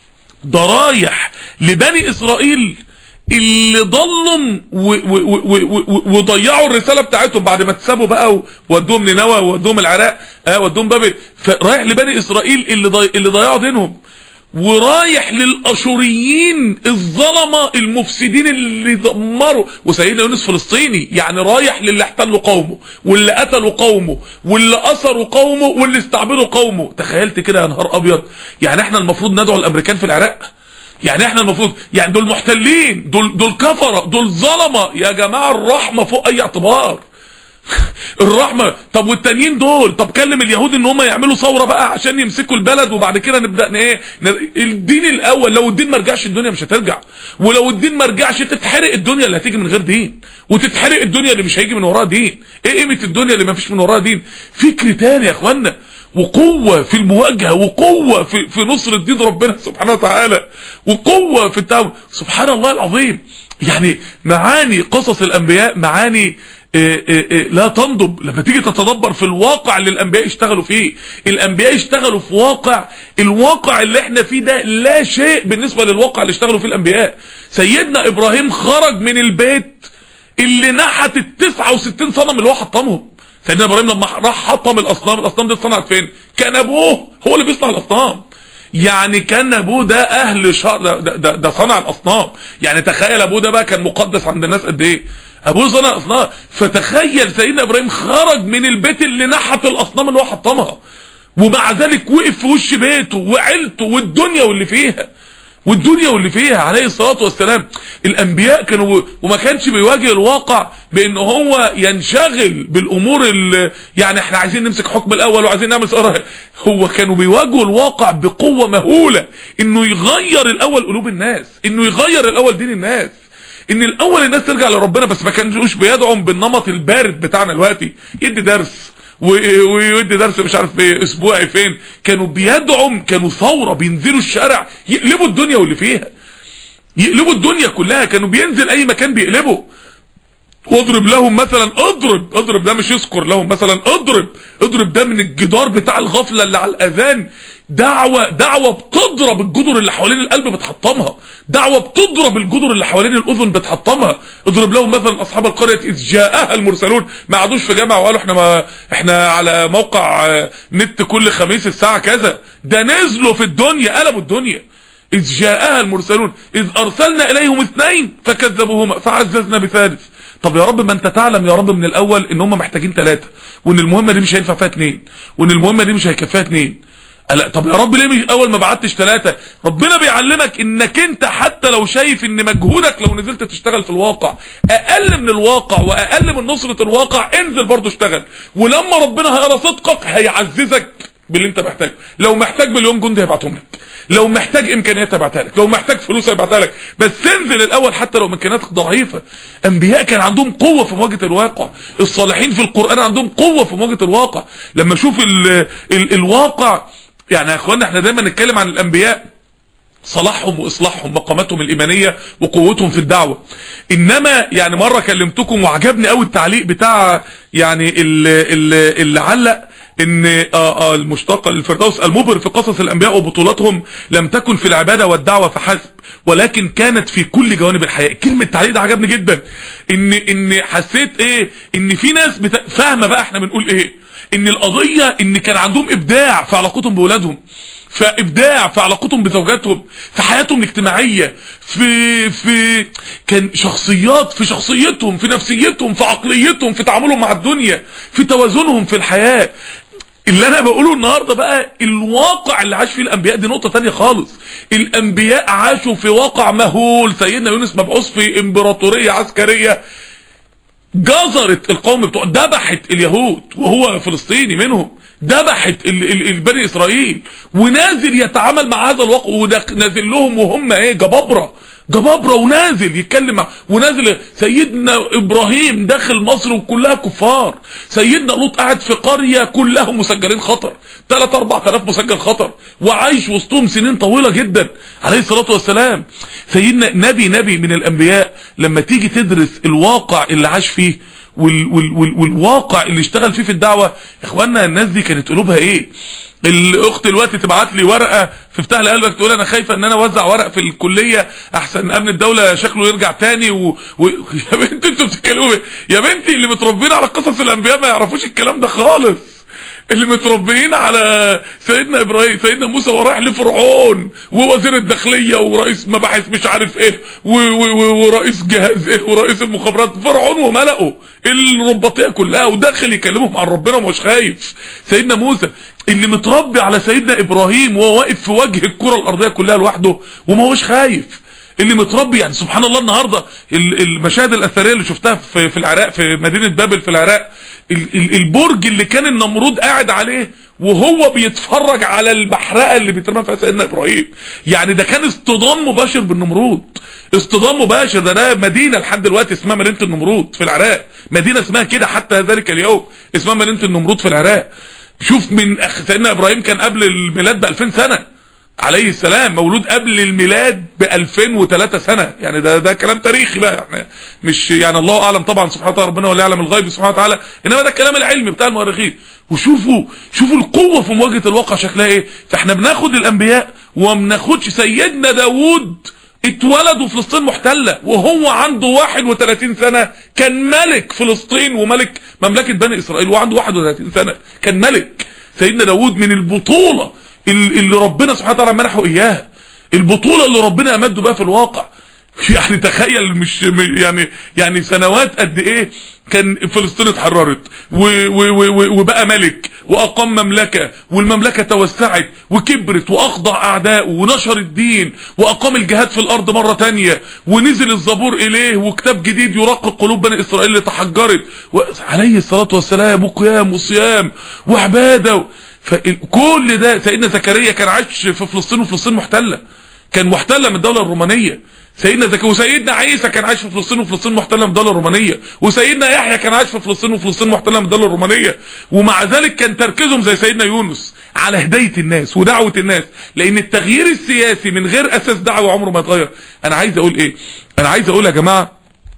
ده رايح لبني اسرائيل اللي ضلوا وضيعوا الرساله بتاعتهم بعد ما اتسابوا بقى وودوهم نينوى وودوهم العراق اه ودوهم بابل. فرايح لبني اسرائيل اللي ضي... اللي ضيعوا دينهم، ورايح للاشوريين الظلمه المفسدين اللي دمروا. وسيدنا يونس فلسطيني، يعني رايح للي احتلوا قومه واللي قتلوا قومه واللي اسروا قومه واللي استعبدوا قومه. تخيلت كده يا نهار ابيض. يعني احنا المفروض ندعو الامريكان في العراق، يعني احنا المفروض يعني دول محتلين، دول دول كفره، دول ظلمه يا جماعه. الرحمه فوق اي اعتبار الرحمه. طب والتانيين دول، طب كلم اليهود ان هم يعملوا ثوره بقى عشان يمسكوا البلد وبعد كده نبدا ايه. الدين الاول، لو الدين ما رجعش الدنيا مش هترجع، ولو الدين ما رجعش تتحرق الدنيا اللي هتيجي من غير دين، وتتحرق الدنيا اللي مش هيجي من وراها دين. ايه قيمه الدنيا اللي ما فيش من وراها دين؟ فكر تاني يا اخوانا، وقوة في المواجهة، وقوة في, في نصر الدين ربنا سبحانه وتعالى، وقوة في التعامل. سبحان الله العظيم. يعني معاني قصص الانبياء معاني إيه إيه إيه لا تنضب لما تيجي تتدبر في الواقع اللي الانبياء اشتغلوا فيه. الانبياء اشتغلوا في واقع، الواقع اللي احنا فيه ده لا شيء بالنسبة للواقع اللي اشتغلوا فيه الانبياء. سيدنا ابراهيم خرج من البيت اللي نحت التسعة وستين صنم اللي هو حطمهم. سيدنا ابراهيم لما راح حطم الاصنام، الاصنام دي اتصنعت فين؟ كان ابوه هو اللي بيصنع الاصنام، يعني كان ابوه ده اهل شر، ده, ده, ده صنع الاصنام. يعني تخيل ابوه ده بقى كان مقدس عند الناس قد ايه، ابوه صنع اصنام. فتخيل سيدنا ابراهيم خرج من البيت اللي نحت الاصنام اللي هو حطمها، ومع ذلك وقف في وش بيته وعيلته والدنيا واللي فيها والدنيا واللي فيها عليه الصلاة والسلام. الانبياء كانوا، وما كانش بيواجه الواقع بان هو ينشغل بالامور اللي يعني احنا عايزين نمسك حكم الاول وعايزين نعمل صراحة. هو كانوا بيواجهوا الواقع بقوة مهولة، انه يغير الاول قلوب الناس، انه يغير الاول دين الناس، ان الاول الناس ترجع لربنا. بس ما كانوش بيدعم بالنمط البارد بتاعنا دلوقتي، يدي درس ويدي درس مش عارف في اسبوعي فين. كانوا بيدعم، كانوا ثورة، بينزلوا الشارع يقلبوا الدنيا واللي فيها، يقلبوا الدنيا كلها. كانوا بينزل اي مكان بيقلبوا. واضرب لهم مثلا، اضرب اضرب ده مش يذكر لهم مثلا، اضرب اضرب ده من الجدار بتاع الغفلة اللي على الاذان. دعوة دعوة بتضرب الجدر اللي حوالين القلب بتحطمها، دعوة بتضرب الجدر اللي حوالين الاذن بتحطمها. اضرب لهم مثلا اصحاب القرية اذ جاءها المرسلون. ما قعدوش في جامعة وقالوا احنا ما احنا على موقع نت كل خميس الساعة كذا، ده نزلوا في الدنيا قلبوا الدنيا. اذ جاءها المرسلون اذ ارسلنا اليهم اثنين فكذبوهما فعززنا بثالث. طب يا رب ما انت تعلم يا رب من الاول ان هم محتاجين ثلاثة، وان المهمة دي مش هينفع فيها اثنين، وان المهمة دي مش هيكفيها اثنين. لا طب يا رب ليه مش اول ما بعتش ثلاثة؟ ربنا بيعلمك انك انت حتى لو شايف ان مجهودك لو نزلت تشتغل في الواقع اقل من الواقع واقل من نصرة الواقع، انزل برضو اشتغل. ولما ربنا هيرى صدقك هيعززك باللي انت محتاجه. لو محتاج مليون جندي هيبعتهم لك، لو محتاج امكانيات هيبعتها لك، لو محتاج فلوس هيبعتها لك، بس انزل الاول حتى لو امكانياتك ضعيفه. انبياء كان عندهم قوه في مواجهه الواقع، الصالحين في القران عندهم قوه في مواجهه الواقع. لما اشوف ال ال الواقع، يعني يا اخوانا احنا دايما نتكلم عن الانبياء صلاحهم واصلاحهم، مقاماتهم الايمانيه وقوتهم في الدعوه. انما يعني مره كلمتكم وعجبني قوي التعليق بتاع يعني اللي, اللي علق ان آه آه المشتق للفردوس المبهر في قصص الانبياء وبطولاتهم لم تكن في العباده والدعوه فحسب، ولكن كانت في كل جوانب الحياه. كلمه التعليق ده عجبني جدا، ان ان حسيت ايه، ان في ناس فاهمه بقى احنا بنقول ايه، ان القضيه ان كان عندهم ابداع في علاقتهم باولادهم، فابداع في علاقتهم بزوجاتهم، في حياتهم الاجتماعيه، في في كان شخصيات في شخصيتهم، في نفسيتهم، في عقليتهم، في تعاملهم مع الدنيا، في توازنهم في الحياه. اللي انا بقوله النهارده بقى الواقع اللي عاش فيه الانبياء دي نقطه ثانيه خالص. الانبياء عاشوا في واقع مهول. سيدنا يونس مبعوث في امبراطوريه عسكريه جزرت القوم بتوع، ذبحت اليهود وهو فلسطيني منهم، ذبحت البني اسرائيل، ونازل يتعامل مع هذا الواقع، ونازل لهم وهم ايه جبابره جبابره، ونازل يتكلم مع، ونازل سيدنا ابراهيم داخل مصر وكلها كفار، سيدنا لوط قاعد في قريه كلهم مسجلين خطر، ثلاثة أربعة آلاف مسجل خطر، وعايش وسطهم سنين طويله جدا عليه الصلاه والسلام. سيدنا نبي نبي من الانبياء لما تيجي تدرس الواقع اللي عاش فيه وال وال وال والواقع اللي اشتغل فيه في الدعوه، اخواننا الناس دي كانت قلوبها ايه؟ الاخت دلوقتي تبعت لي ورقه في افتح لي قلبك تقول انا خايفه ان انا اوزع ورق في الكليه احسن امن الدوله شكله يرجع تاني و... و... يا بنتي انتوا بتتكلموا يا بنتي؟ اللي متربيين على قصص الانبياء ما يعرفوش الكلام ده خالص. اللي متربيين على سيدنا ابراهيم، سيدنا موسى ورايح لفرعون ووزير الداخليه ورئيس مباحث مش عارف ايه و... و... ورئيس جهاز ايه ورئيس المخابرات، فرعون وملأه الرباطيه كلها، وداخل يكلمهم عن ربنا ومش خايف. سيدنا موسى اللي متربي على سيدنا ابراهيم وهو واقف في وجه الكره الارضيه كلها لوحده وما هوش خايف، اللي متربي يعني سبحان الله. النهارده المشاهد الاثريه اللي شفتها في في العراق في مدينه بابل في العراق، البرج اللي كان النمرود قاعد عليه وهو بيتفرج على المحرقه اللي بيترمى فيها سيدنا ابراهيم، يعني ده كان اصطدام مباشر بالنمرود، اصطدام مباشر. ده ده مدينه لحد دلوقتي اسمها مدينه النمرود في العراق، مدينه اسمها كده حتى ذلك اليوم اسمها مدينه النمرود في العراق. شوف من سيدنا ابراهيم كان قبل الميلاد ب ألفين سنه عليه السلام، مولود قبل الميلاد ب ألفين وثلاثة سنه، يعني ده ده كلام تاريخي بقى، يعني مش يعني الله اعلم طبعا سبحانه وتعالى، ربنا هو اللي يعلم الغيب سبحانه وتعالى، انما ده الكلام العلمي بتاع المؤرخين. وشوفوا شوفوا القوه في مواجهه الواقع شكلها ايه. فاحنا بناخد الانبياء وما بناخدش سيدنا داوود اتولد وفلسطين محتله وهو عنده واحد وثلاثين سنه، كان ملك فلسطين وملك مملكه بني اسرائيل وعنده واحد وثلاثين سنه كان ملك. سيدنا داوود من البطوله اللي ربنا سبحانه وتعالى منحه اياها، البطوله اللي ربنا امده بها في الواقع. يعني تخيل، مش يعني يعني سنوات قد ايه كان فلسطين اتحررت وبقى ملك واقام مملكة، والمملكة توسعت وكبرت واخضع اعدائه ونشر الدين واقام الجهاد في الارض مرة تانية، ونزل الزبور اليه وكتاب جديد يرقق قلوب بني اسرائيل اللي تحجرت عليه الصلاة والسلام، وقيام وصيام وعبادة. فكل ده سيدنا زكريا كان عايش في فلسطين، وفلسطين محتلة، كان محتلة من الدولة الرومانية. سيدنا زكريا وسيدنا عيسى كان عايش في فلسطين، وفلسطين محتله من الدوله الرومانيه، وسيدنا يحيى كان عايش في فلسطين، وفلسطين محتله من الدوله الرومانيه. ومع ذلك كان تركيزهم زي سيدنا يونس على هدايه الناس ودعوه الناس، لان التغيير السياسي من غير اساس دعوه عمره ما يتغير. انا عايز اقول ايه؟ انا عايز اقول يا جماعه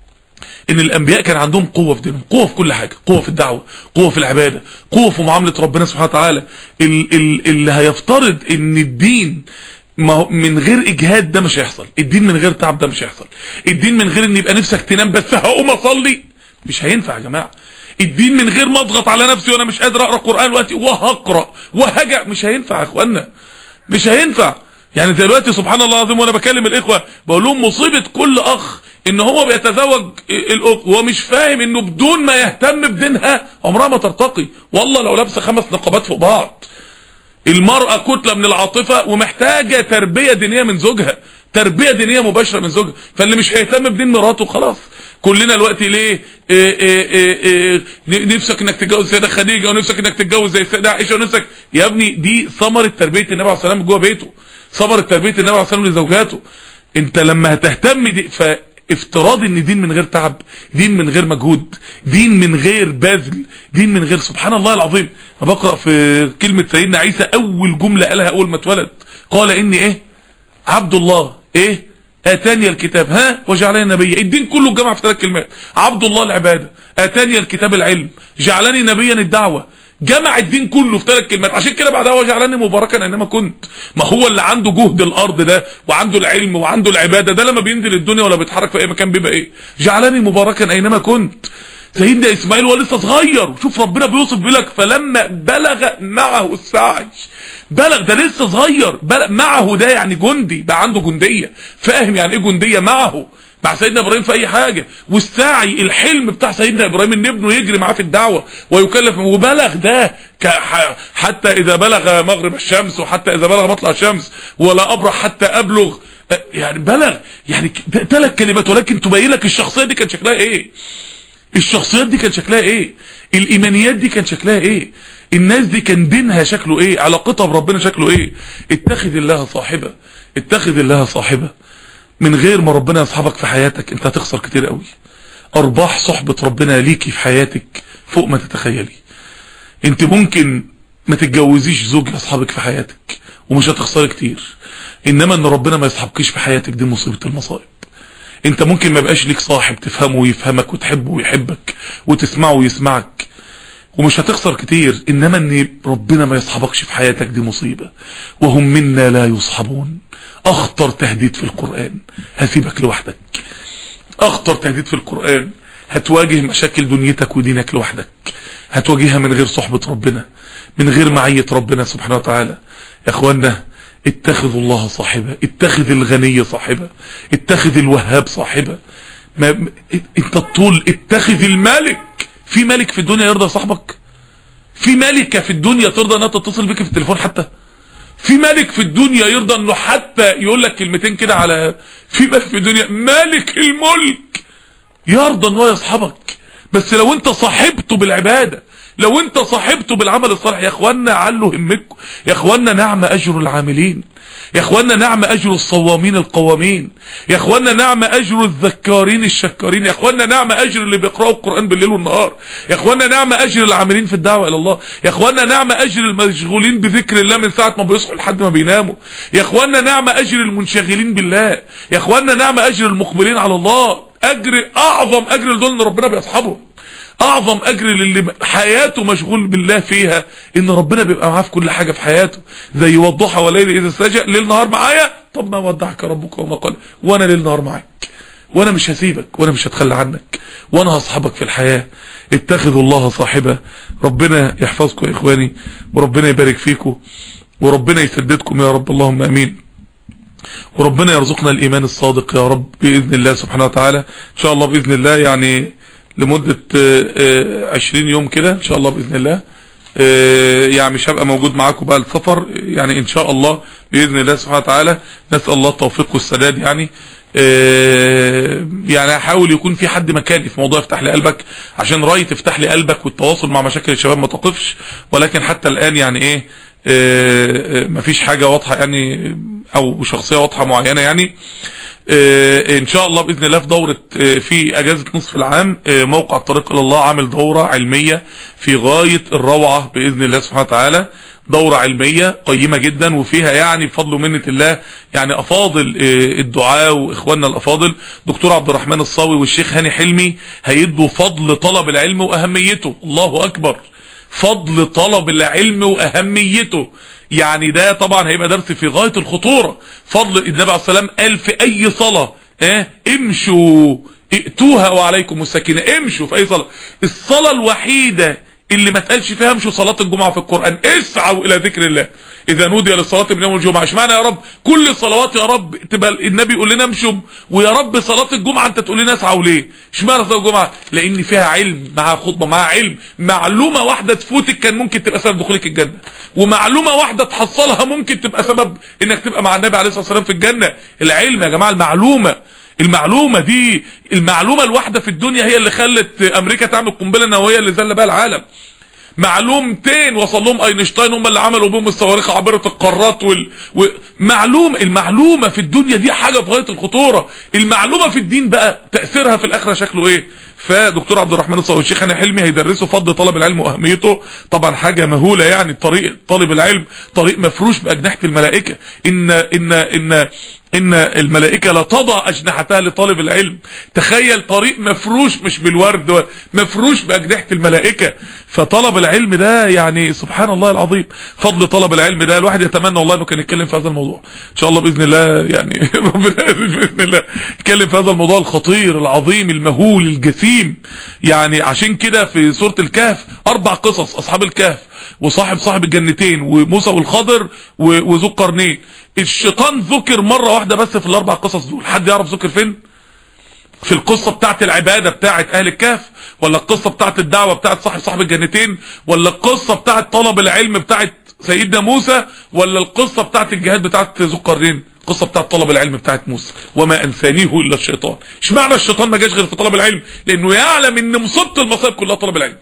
ان الانبياء كان عندهم قوه في دينهم، قوه في كل حاجه، قوه في الدعوه، قوه في العباده، قوه في معامله ربنا سبحانه وتعالى. اللي هيفترض ان الدين ما من غير اجهاد ده مش هيحصل، الدين من غير تعب ده مش هيحصل، الدين من غير ان يبقى نفسك تنام بس هقوم اصلي مش هينفع يا جماعه، الدين من غير ما اضغط على نفسي وانا مش قادر اقرا قران دلوقتي وهقرا وهجع مش هينفع يا اخوانا، مش هينفع. يعني دلوقتي سبحان الله العظيم وانا بكلم الاخوه بقول لهم مصيبه كل اخ ان هو بيتزوج الاخت وهو مش فاهم انه بدون ما يهتم بدينها عمرها ما ترتقي. والله لو لابسه خمس نقابات فوق بعض. المرأة كتلة من العاطفة ومحتاجة تربية دينية من زوجها، تربية دينية مباشرة من زوجها. فاللي مش هيهتم بدين مراته خلاص. كلنا دلوقتي ليه إيه إيه إيه إيه نفسك انك تتجوز سيدة خديجة، ونفسك انك تتجوز زي سيدة عائشة، ونفسك يا ابني دي ثمرة تربية النبي عليه الصلاة والسلام جوه بيته، ثمرة تربية النبي عليه الصلاة والسلام لزوجاته. انت لما هتهتم دي ف افتراض ان دين من غير تعب، دين من غير مجهود، دين من غير بذل، دين من غير سبحان الله العظيم. انا بقرا في كلمه سيدنا عيسى اول جمله قالها اول ما اتولد، قال اني ايه عبد الله ايه اتاني الكتاب ها وجعلني نبيا. الدين كله اتجمع في ثلاث كلمات، عبد الله العباده، اتاني الكتاب العلم، جعلني نبيا الدعوه. جمع الدين كله في ثلاث كلمات. عشان كده بعدها وجعلني مباركا اينما كنت. ما هو اللي عنده جهد الارض ده وعنده العلم وعنده العباده ده لما بينزل الدنيا ولا بيتحرك في اي مكان بيبقى ايه؟ جعلني مباركا اينما كنت. سيدنا اسماعيل هو لسه صغير، شوف ربنا بيوصف بيقول لك فلما بلغ معه السعي. بلغ ده لسه صغير، بلغ معه ده يعني جندي، بقى عنده جنديه، فاهم يعني ايه جنديه معه مع سيدنا ابراهيم في اي حاجه. والسعي الحلم بتاع سيدنا ابراهيم ان ابنه يجري معاه في الدعوه ويكلف. وبلغ ده حتى اذا بلغ مغرب الشمس وحتى اذا بلغ مطلع الشمس ولا ابرح حتى ابلغ. يعني بلغ يعني ثلاث كلمات، ولكن تبين لك الشخصيه دي كان شكلها ايه، الشخصيات دي كان شكلها ايه، الايمانيات دي كان شكلها ايه، الناس دي كان دينها شكله ايه، علاقتها بربنا شكله ايه. اتخذ الله صاحبه، اتخذ الله صاحبه. من غير ما ربنا يصحبك في حياتك انت هتخسر كتير قوي. ارباح صحبة ربنا ليكي في حياتك فوق ما تتخيلي. انت ممكن ما تتجوزيش زوج يصحبك في حياتك ومش هتخسري كتير، انما ان ربنا ما يصحبكيش في حياتك دي مصيبة المصائب. انت ممكن ما يبقاش ليك صاحب تفهمه ويفهمك وتحبه ويحبك وتسمعه ويسمعك ومش هتخسر كتير، انما ان ربنا ما يصحبكش في حياتك دي مصيبة. وهم منا لا يصحبون، اخطر تهديد في القرآن. هسيبك لوحدك، اخطر تهديد في القرآن. هتواجه مشاكل دنيتك ودينك لوحدك، هتواجهها من غير صحبة ربنا، من غير معية ربنا سبحانه وتعالى. يا اخوانا اتخذوا الله صاحبه، اتخذ الغني صاحبه، اتخذ الوهاب صاحبه. ما انت الطول اتخذ الملك. في ملك في الدنيا يرضى صاحبك؟ في ملكة في الدنيا ترضى انها تتصل بك في التليفون حتى؟ في ملك في الدنيا يرضى انه حتى يقول لك كلمتين كده على في ملك في الدنيا، مالك الملك يرضى انه يصحبك. بس لو انت صاحبته بالعبادة، لو انت صاحبته بالعمل الصالح، يا اخوانا علوا همكم، يا اخوانا نعم اجر العاملين، يا اخوانا نعم اجر الصوامين القوامين، يا اخوانا نعم اجر الذكارين الشكارين، يا اخوانا نعم اجر اللي بيقرأوا القرآن بالليل والنهار، يا اخوانا نعم اجر العاملين في الدعوة الى الله، يا اخوانا نعم اجر المشغولين بذكر الله من ساعة ما بيصحوا لحد ما بيناموا، يا اخوانا نعم اجر المنشغلين بالله، يا اخوانا نعم اجر المقبلين على الله. اجر اعظم اجر لدول ان ربنا بيصحبهم، اعظم اجر للي حياته مشغول بالله فيها ان ربنا بيبقى معاه في كل حاجه في حياته. زي والضحى والليل اذا سجى، ليل نهار معايا. طب ما ودعك ربك وما قال، وانا ليل نهار معاك، وانا مش هسيبك، وانا مش هتخلى عنك، وانا هصحبك في الحياه. اتخذوا الله صاحبه. ربنا يحفظكم يا اخواني، وربنا يبارك فيكم، وربنا يسددكم يا رب، اللهم امين. وربنا يرزقنا الايمان الصادق يا رب باذن الله سبحانه وتعالى. ان شاء الله باذن الله يعني لمدة عشرين يوم كده ان شاء الله باذن الله، يعني مش هبقى موجود معاكم بقى السفر يعني ان شاء الله باذن الله سبحانه وتعالى. نسال الله التوفيق والسداد يعني. يعني هحاول يكون في حد مكاني في موضوع افتح لي قلبك، عشان رأي تفتح لي قلبك والتواصل مع مشاكل الشباب ما تقفش، ولكن حتى الان يعني ايه مفيش حاجة واضحة يعني او شخصية واضحة معينة يعني. ان شاء الله باذن الله في دورة في اجازة نصف العام موقع الطريق الى الله عامل دورة علمية في غاية الروعة باذن الله سبحانه وتعالى، دورة علمية قيمة جدا وفيها يعني بفضل ومنة الله يعني افاضل الدعاء واخواننا الافاضل دكتور عبد الرحمن الصاوي والشيخ هاني حلمي هيدوا فضل طلب العلم واهميته. الله اكبر، فضل طلب العلم واهميته. يعني ده طبعا هيبقى درس في غاية الخطورة. فضل النبي عليه الصلاة والسلام قال في اي صلاة اه امشوا ائتوها وعليكم السكينة، امشوا في اي صلاة. الصلاة الوحيدة اللي ما تقالش فيها امشوا صلاة الجمعة في القرآن، اسعوا الى ذكر الله اذا نودي للصلاة من يوم الجمعة. اشمعنى يا رب كل الصلوات يا رب تبقى النبي يقول لنا امشوا، ويا رب صلاة الجمعة انت تقول لنا اسعوا ليه؟ اشمعنى صلاة الجمعة؟ لان فيها علم مع خطبة مع علم. معلومة واحدة تفوتك كان ممكن تبقى سبب دخولك الجنة، ومعلومة واحدة تحصلها ممكن تبقى سبب انك تبقى مع النبي عليه الصلاة والسلام في الجنة. العلم يا جماعة، المعلومة المعلومة دي المعلومة الواحدة في الدنيا هي اللي خلت امريكا تعمل قنبلة نووية اللي ذل بها العالم. معلومتين وصل لهم اينشتاين هم اللي عملوا بهم الصواريخ عابرة القارات وال... ومعلومة المعلومة في الدنيا دي حاجة في غاية الخطورة. المعلومة في الدين بقى تأثيرها في الآخرة شكله ايه؟ فدكتور عبد الرحمن الصاوي والشيخ هاني حلمي هيدرسوا فضل طلب العلم واهميته. طبعا حاجة مهولة يعني. طريق طالب العلم طريق مفروش بأجنحة الملائكة. ان ان ان ان الملائكة لا تضع اجنحتها لطالب العلم. تخيل طريق مفروش مش بالورد، مفروش باجنحة الملائكة. فطلب العلم ده يعني سبحان الله العظيم. فضل طلب العلم ده الواحد يتمنى والله انه كان يتكلم في هذا الموضوع ان شاء الله باذن الله يعني. ربنا باذن الله يتكلم في هذا الموضوع الخطير العظيم المهول الجسيم. يعني عشان كده في سورة الكهف اربع قصص، اصحاب الكهف وصاحب صاحب الجنتين وموسى والخضر وذو القرنين. الشيطان ذكر مرة واحدة بس في الاربع قصص دول. حد يعرف ذكر فين؟ في القصة بتاعت العبادة بتاعت اهل الكهف، ولا القصة بتاعت الدعوة بتاعت صاحب صاحب الجنتين، ولا القصة بتاعت طلب العلم بتاعت سيدنا موسى، ولا القصة بتاعت الجهاد بتاعت ذو القرنين؟ القصة بتاعت طلب العلم بتاعت موسى. وما انسانيه الا الشيطان. اشمعنى الشيطان ما جاش غير في طلب العلم؟ لانه يعلم ان مصيبة المصائب كلها طلب العلم،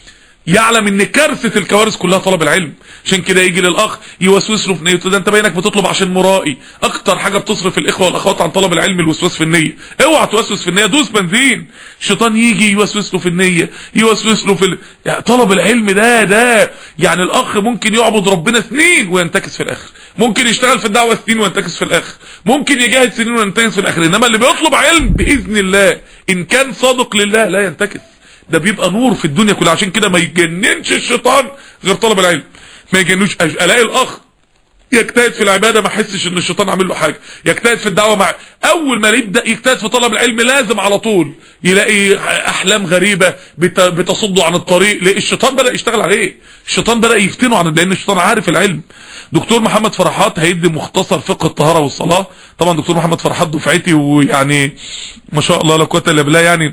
يعلم ان كارثة الكوارث كلها طلب العلم. عشان كده يجي للاخ يوسوس له في نيته، ده انت باينك بتطلب عشان مرائي. اكتر حاجة بتصرف الاخوة والاخوات عن طلب العلم الوسواس في النية. اوعى توسوس في النية، دوس بنزين. الشيطان يجي يوسوس له في النية، يوسوس له في ال... يعني طلب العلم ده ده يعني الاخ ممكن يعبد ربنا سنين وينتكس في الاخر، ممكن يشتغل في الدعوة سنين وينتكس في الاخر، ممكن يجاهد سنين وينتكس في الاخر. انما اللي بيطلب علم باذن الله ان كان صادق لله لا ينتكس، ده بيبقى نور في الدنيا كلها. عشان كده ما يجننش الشيطان غير طلب العلم، ما يجننوش. الاقي الاخ يجتهد في العباده ما احسش ان الشيطان عامل له حاجه، يجتهد في الدعوه مع اول ما يبدا يجتهد في طلب العلم لازم على طول يلاقي احلام غريبه بتصده عن الطريق. ليه؟ الشيطان بدا يشتغل عليه، الشيطان بدا يفتنه عن، لان الشيطان عارف العلم. دكتور محمد فرحات هيدي مختصر فقه الطهاره والصلاه. طبعا دكتور محمد فرحات دفعتي ويعني ما شاء الله لا قوه الا بالله، يعني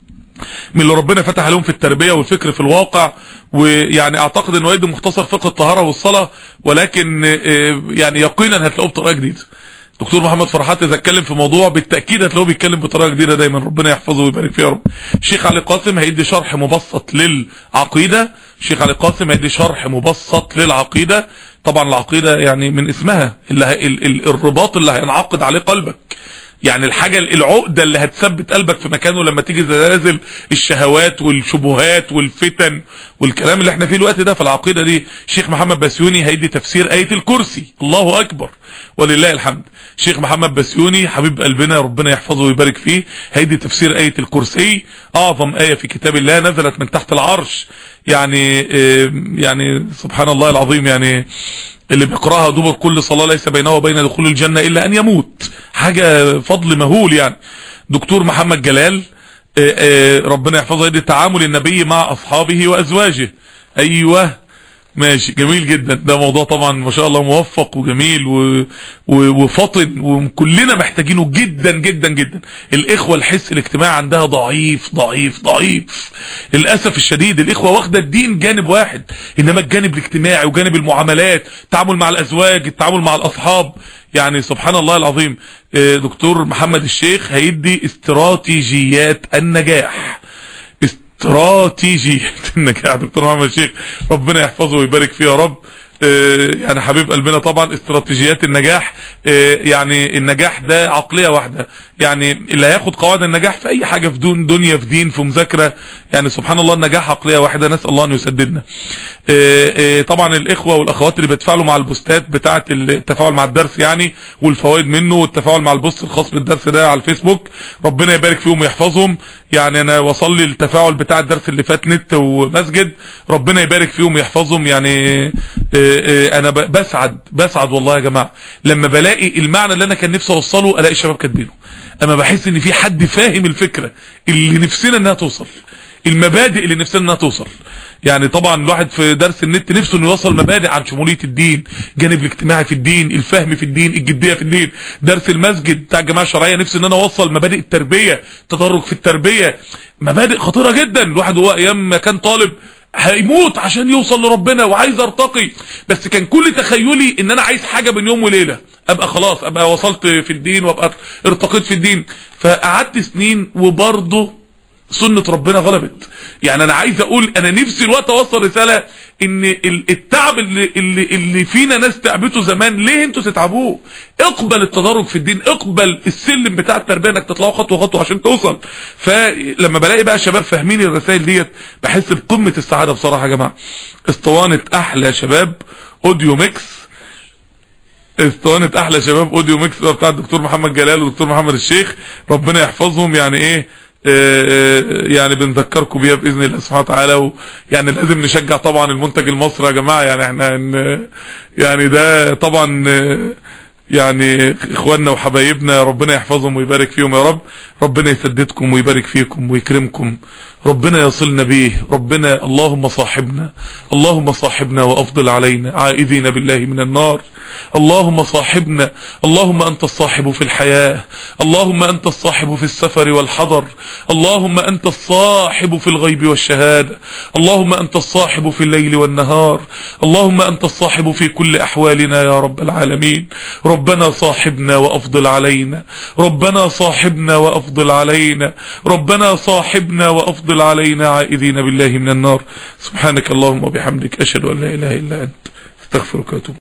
من اللي ربنا فتح عليهم في التربية والفكر في الواقع. ويعني اعتقد انه يدي مختصر فقه الطهارة والصلاة، ولكن يعني يقينا هتلاقوه بطريقة جديدة. دكتور محمد فرحات اذا اتكلم في موضوع بالتأكيد هتلاقوه بيتكلم بطريقة جديدة دايما. ربنا يحفظه ويبارك فيه يا رب. الشيخ علي قاسم هيدي شرح مبسط للعقيدة. الشيخ علي قاسم هيدي شرح مبسط للعقيدة. طبعا العقيدة يعني من اسمها اللي ه... ال... ال... الرباط اللي هينعقد عليه قلبك، يعني الحاجة العقدة اللي هتثبت قلبك في مكانه لما تيجي زلازل الشهوات والشبهات والفتن والكلام اللي احنا فيه الوقت ده. في العقيدة دي الشيخ محمد بسيوني هيدي تفسير آية الكرسي. الله أكبر ولله الحمد. الشيخ محمد بسيوني حبيب قلبنا ربنا يحفظه ويبارك فيه هيدي تفسير آية الكرسي، أعظم آية في كتاب الله نزلت من تحت العرش. يعني يعني سبحان الله العظيم، يعني اللي بيقراها دبر كل صلاة ليس بينه وبين دخول الجنة إلا أن يموت. حاجة فضل مهول يعني. دكتور محمد جلال ربنا يحفظه يدي تعامل النبي مع أصحابه وأزواجه. أيوة ماشي، جميل جدا. ده موضوع طبعا ما شاء الله موفق وجميل و... و... وفطن، وكلنا محتاجينه جدا جدا جدا. الاخوة الحس الاجتماعي عندها ضعيف ضعيف ضعيف للأسف الشديد. الاخوة واخدة الدين جانب واحد، انما الجانب الاجتماعي وجانب المعاملات، التعامل مع الازواج، التعامل مع الاصحاب، يعني سبحان الله العظيم. دكتور محمد الشيخ هيدي استراتيجيات النجاح، استراتيجية النجاح. دكتور محمد الشيخ ربنا يحفظه ويبارك فيه يا رب. يعني حبيب قلبنا طبعا. استراتيجيات النجاح، يعني النجاح ده عقلية واحدة، يعني اللي هياخد قواعد النجاح في اي حاجة، في دون دنيا، في دين، في مذاكرة، يعني سبحان الله النجاح عقلية واحدة. نسأل الله ان يسددنا. طبعا الاخوة والاخوات اللي بيتفاعلوا مع البوستات بتاعة التفاعل مع الدرس يعني والفوائد منه، والتفاعل مع البوست الخاص بالدرس ده على الفيسبوك، ربنا يبارك فيهم ويحفظهم. يعني انا وصل لي التفاعل بتاع الدرس اللي فات نت ومسجد، ربنا يبارك فيهم ويحفظهم. يعني انا بسعد بسعد والله يا جماعه لما بلاقي المعنى اللي انا كان نفسي اوصله الاقي الشباب كاتبينه. اما بحس ان في حد فاهم الفكره اللي نفسنا انها توصل، المبادئ اللي نفسنا انها توصل. يعني طبعا الواحد في درس النت نفسه انه يوصل مبادئ عن شموليه الدين، جانب الاجتماعي في الدين، الفهم في الدين، الجديه في الدين. درس المسجد بتاع الجماعه الشرعيه نفسي ان انا اوصل مبادئ التربيه، تدرج في التربيه، مبادئ خطيره جدا. الواحد هو ايام ما كان طالب هيموت عشان يوصل لربنا وعايز ارتقي، بس كان كل تخيلي ان انا عايز حاجة بين يوم وليلة، ابقى خلاص ابقى وصلت في الدين وابقى ارتقيت في الدين. فقعدت سنين وبرضه سنة ربنا غلبت. يعني انا عايز اقول انا نفسي الوقت اوصل رسالة ان التعب اللي, اللي, اللي فينا ناس تعبته زمان، ليه انتوا تتعبوه؟ اقبل التدرج في الدين، اقبل السلم بتاع التربية انك تطلعوا خطوة خطوة عشان توصل. فلما بلاقي بقى شباب فاهمين الرسائل ديت بحس بقمة السعادة بصراحة يا جماعة. اسطوانة احلى شباب اوديو ميكس، اسطوانة احلى شباب اوديو ميكس بتاع الدكتور محمد جلال والدكتور محمد الشيخ، ربنا يحفظهم. يعني ايه يعني بنذكركم بيها باذن الله سبحانه وتعالى. ويعني لازم نشجع طبعا المنتج المصري يا جماعه. يعني احنا يعني ده طبعا يعني اخواننا وحبايبنا، ربنا يحفظهم ويبارك فيهم يا رب. ربنا يسددكم ويبارك فيكم ويكرمكم، ربنا يصلنا بيه. ربنا اللهم صاحبنا، اللهم صاحبنا وافضل علينا عائذين بالله من النار. اللهم صاحبنا، اللهم انت الصاحب في الحياة، اللهم انت الصاحب في السفر والحضر، اللهم انت الصاحب في الغيب والشهادة، اللهم انت الصاحب في الليل والنهار، اللهم انت الصاحب في كل احوالنا يا رب العالمين. ربنا صاحبنا وافضل علينا، ربنا صاحبنا وافضل علينا، ربنا صاحبنا وافضل علينا عائذين بالله من النار. سبحانك اللهم وبحمدك اشهد ان لا اله الا انت استغفرك واتوب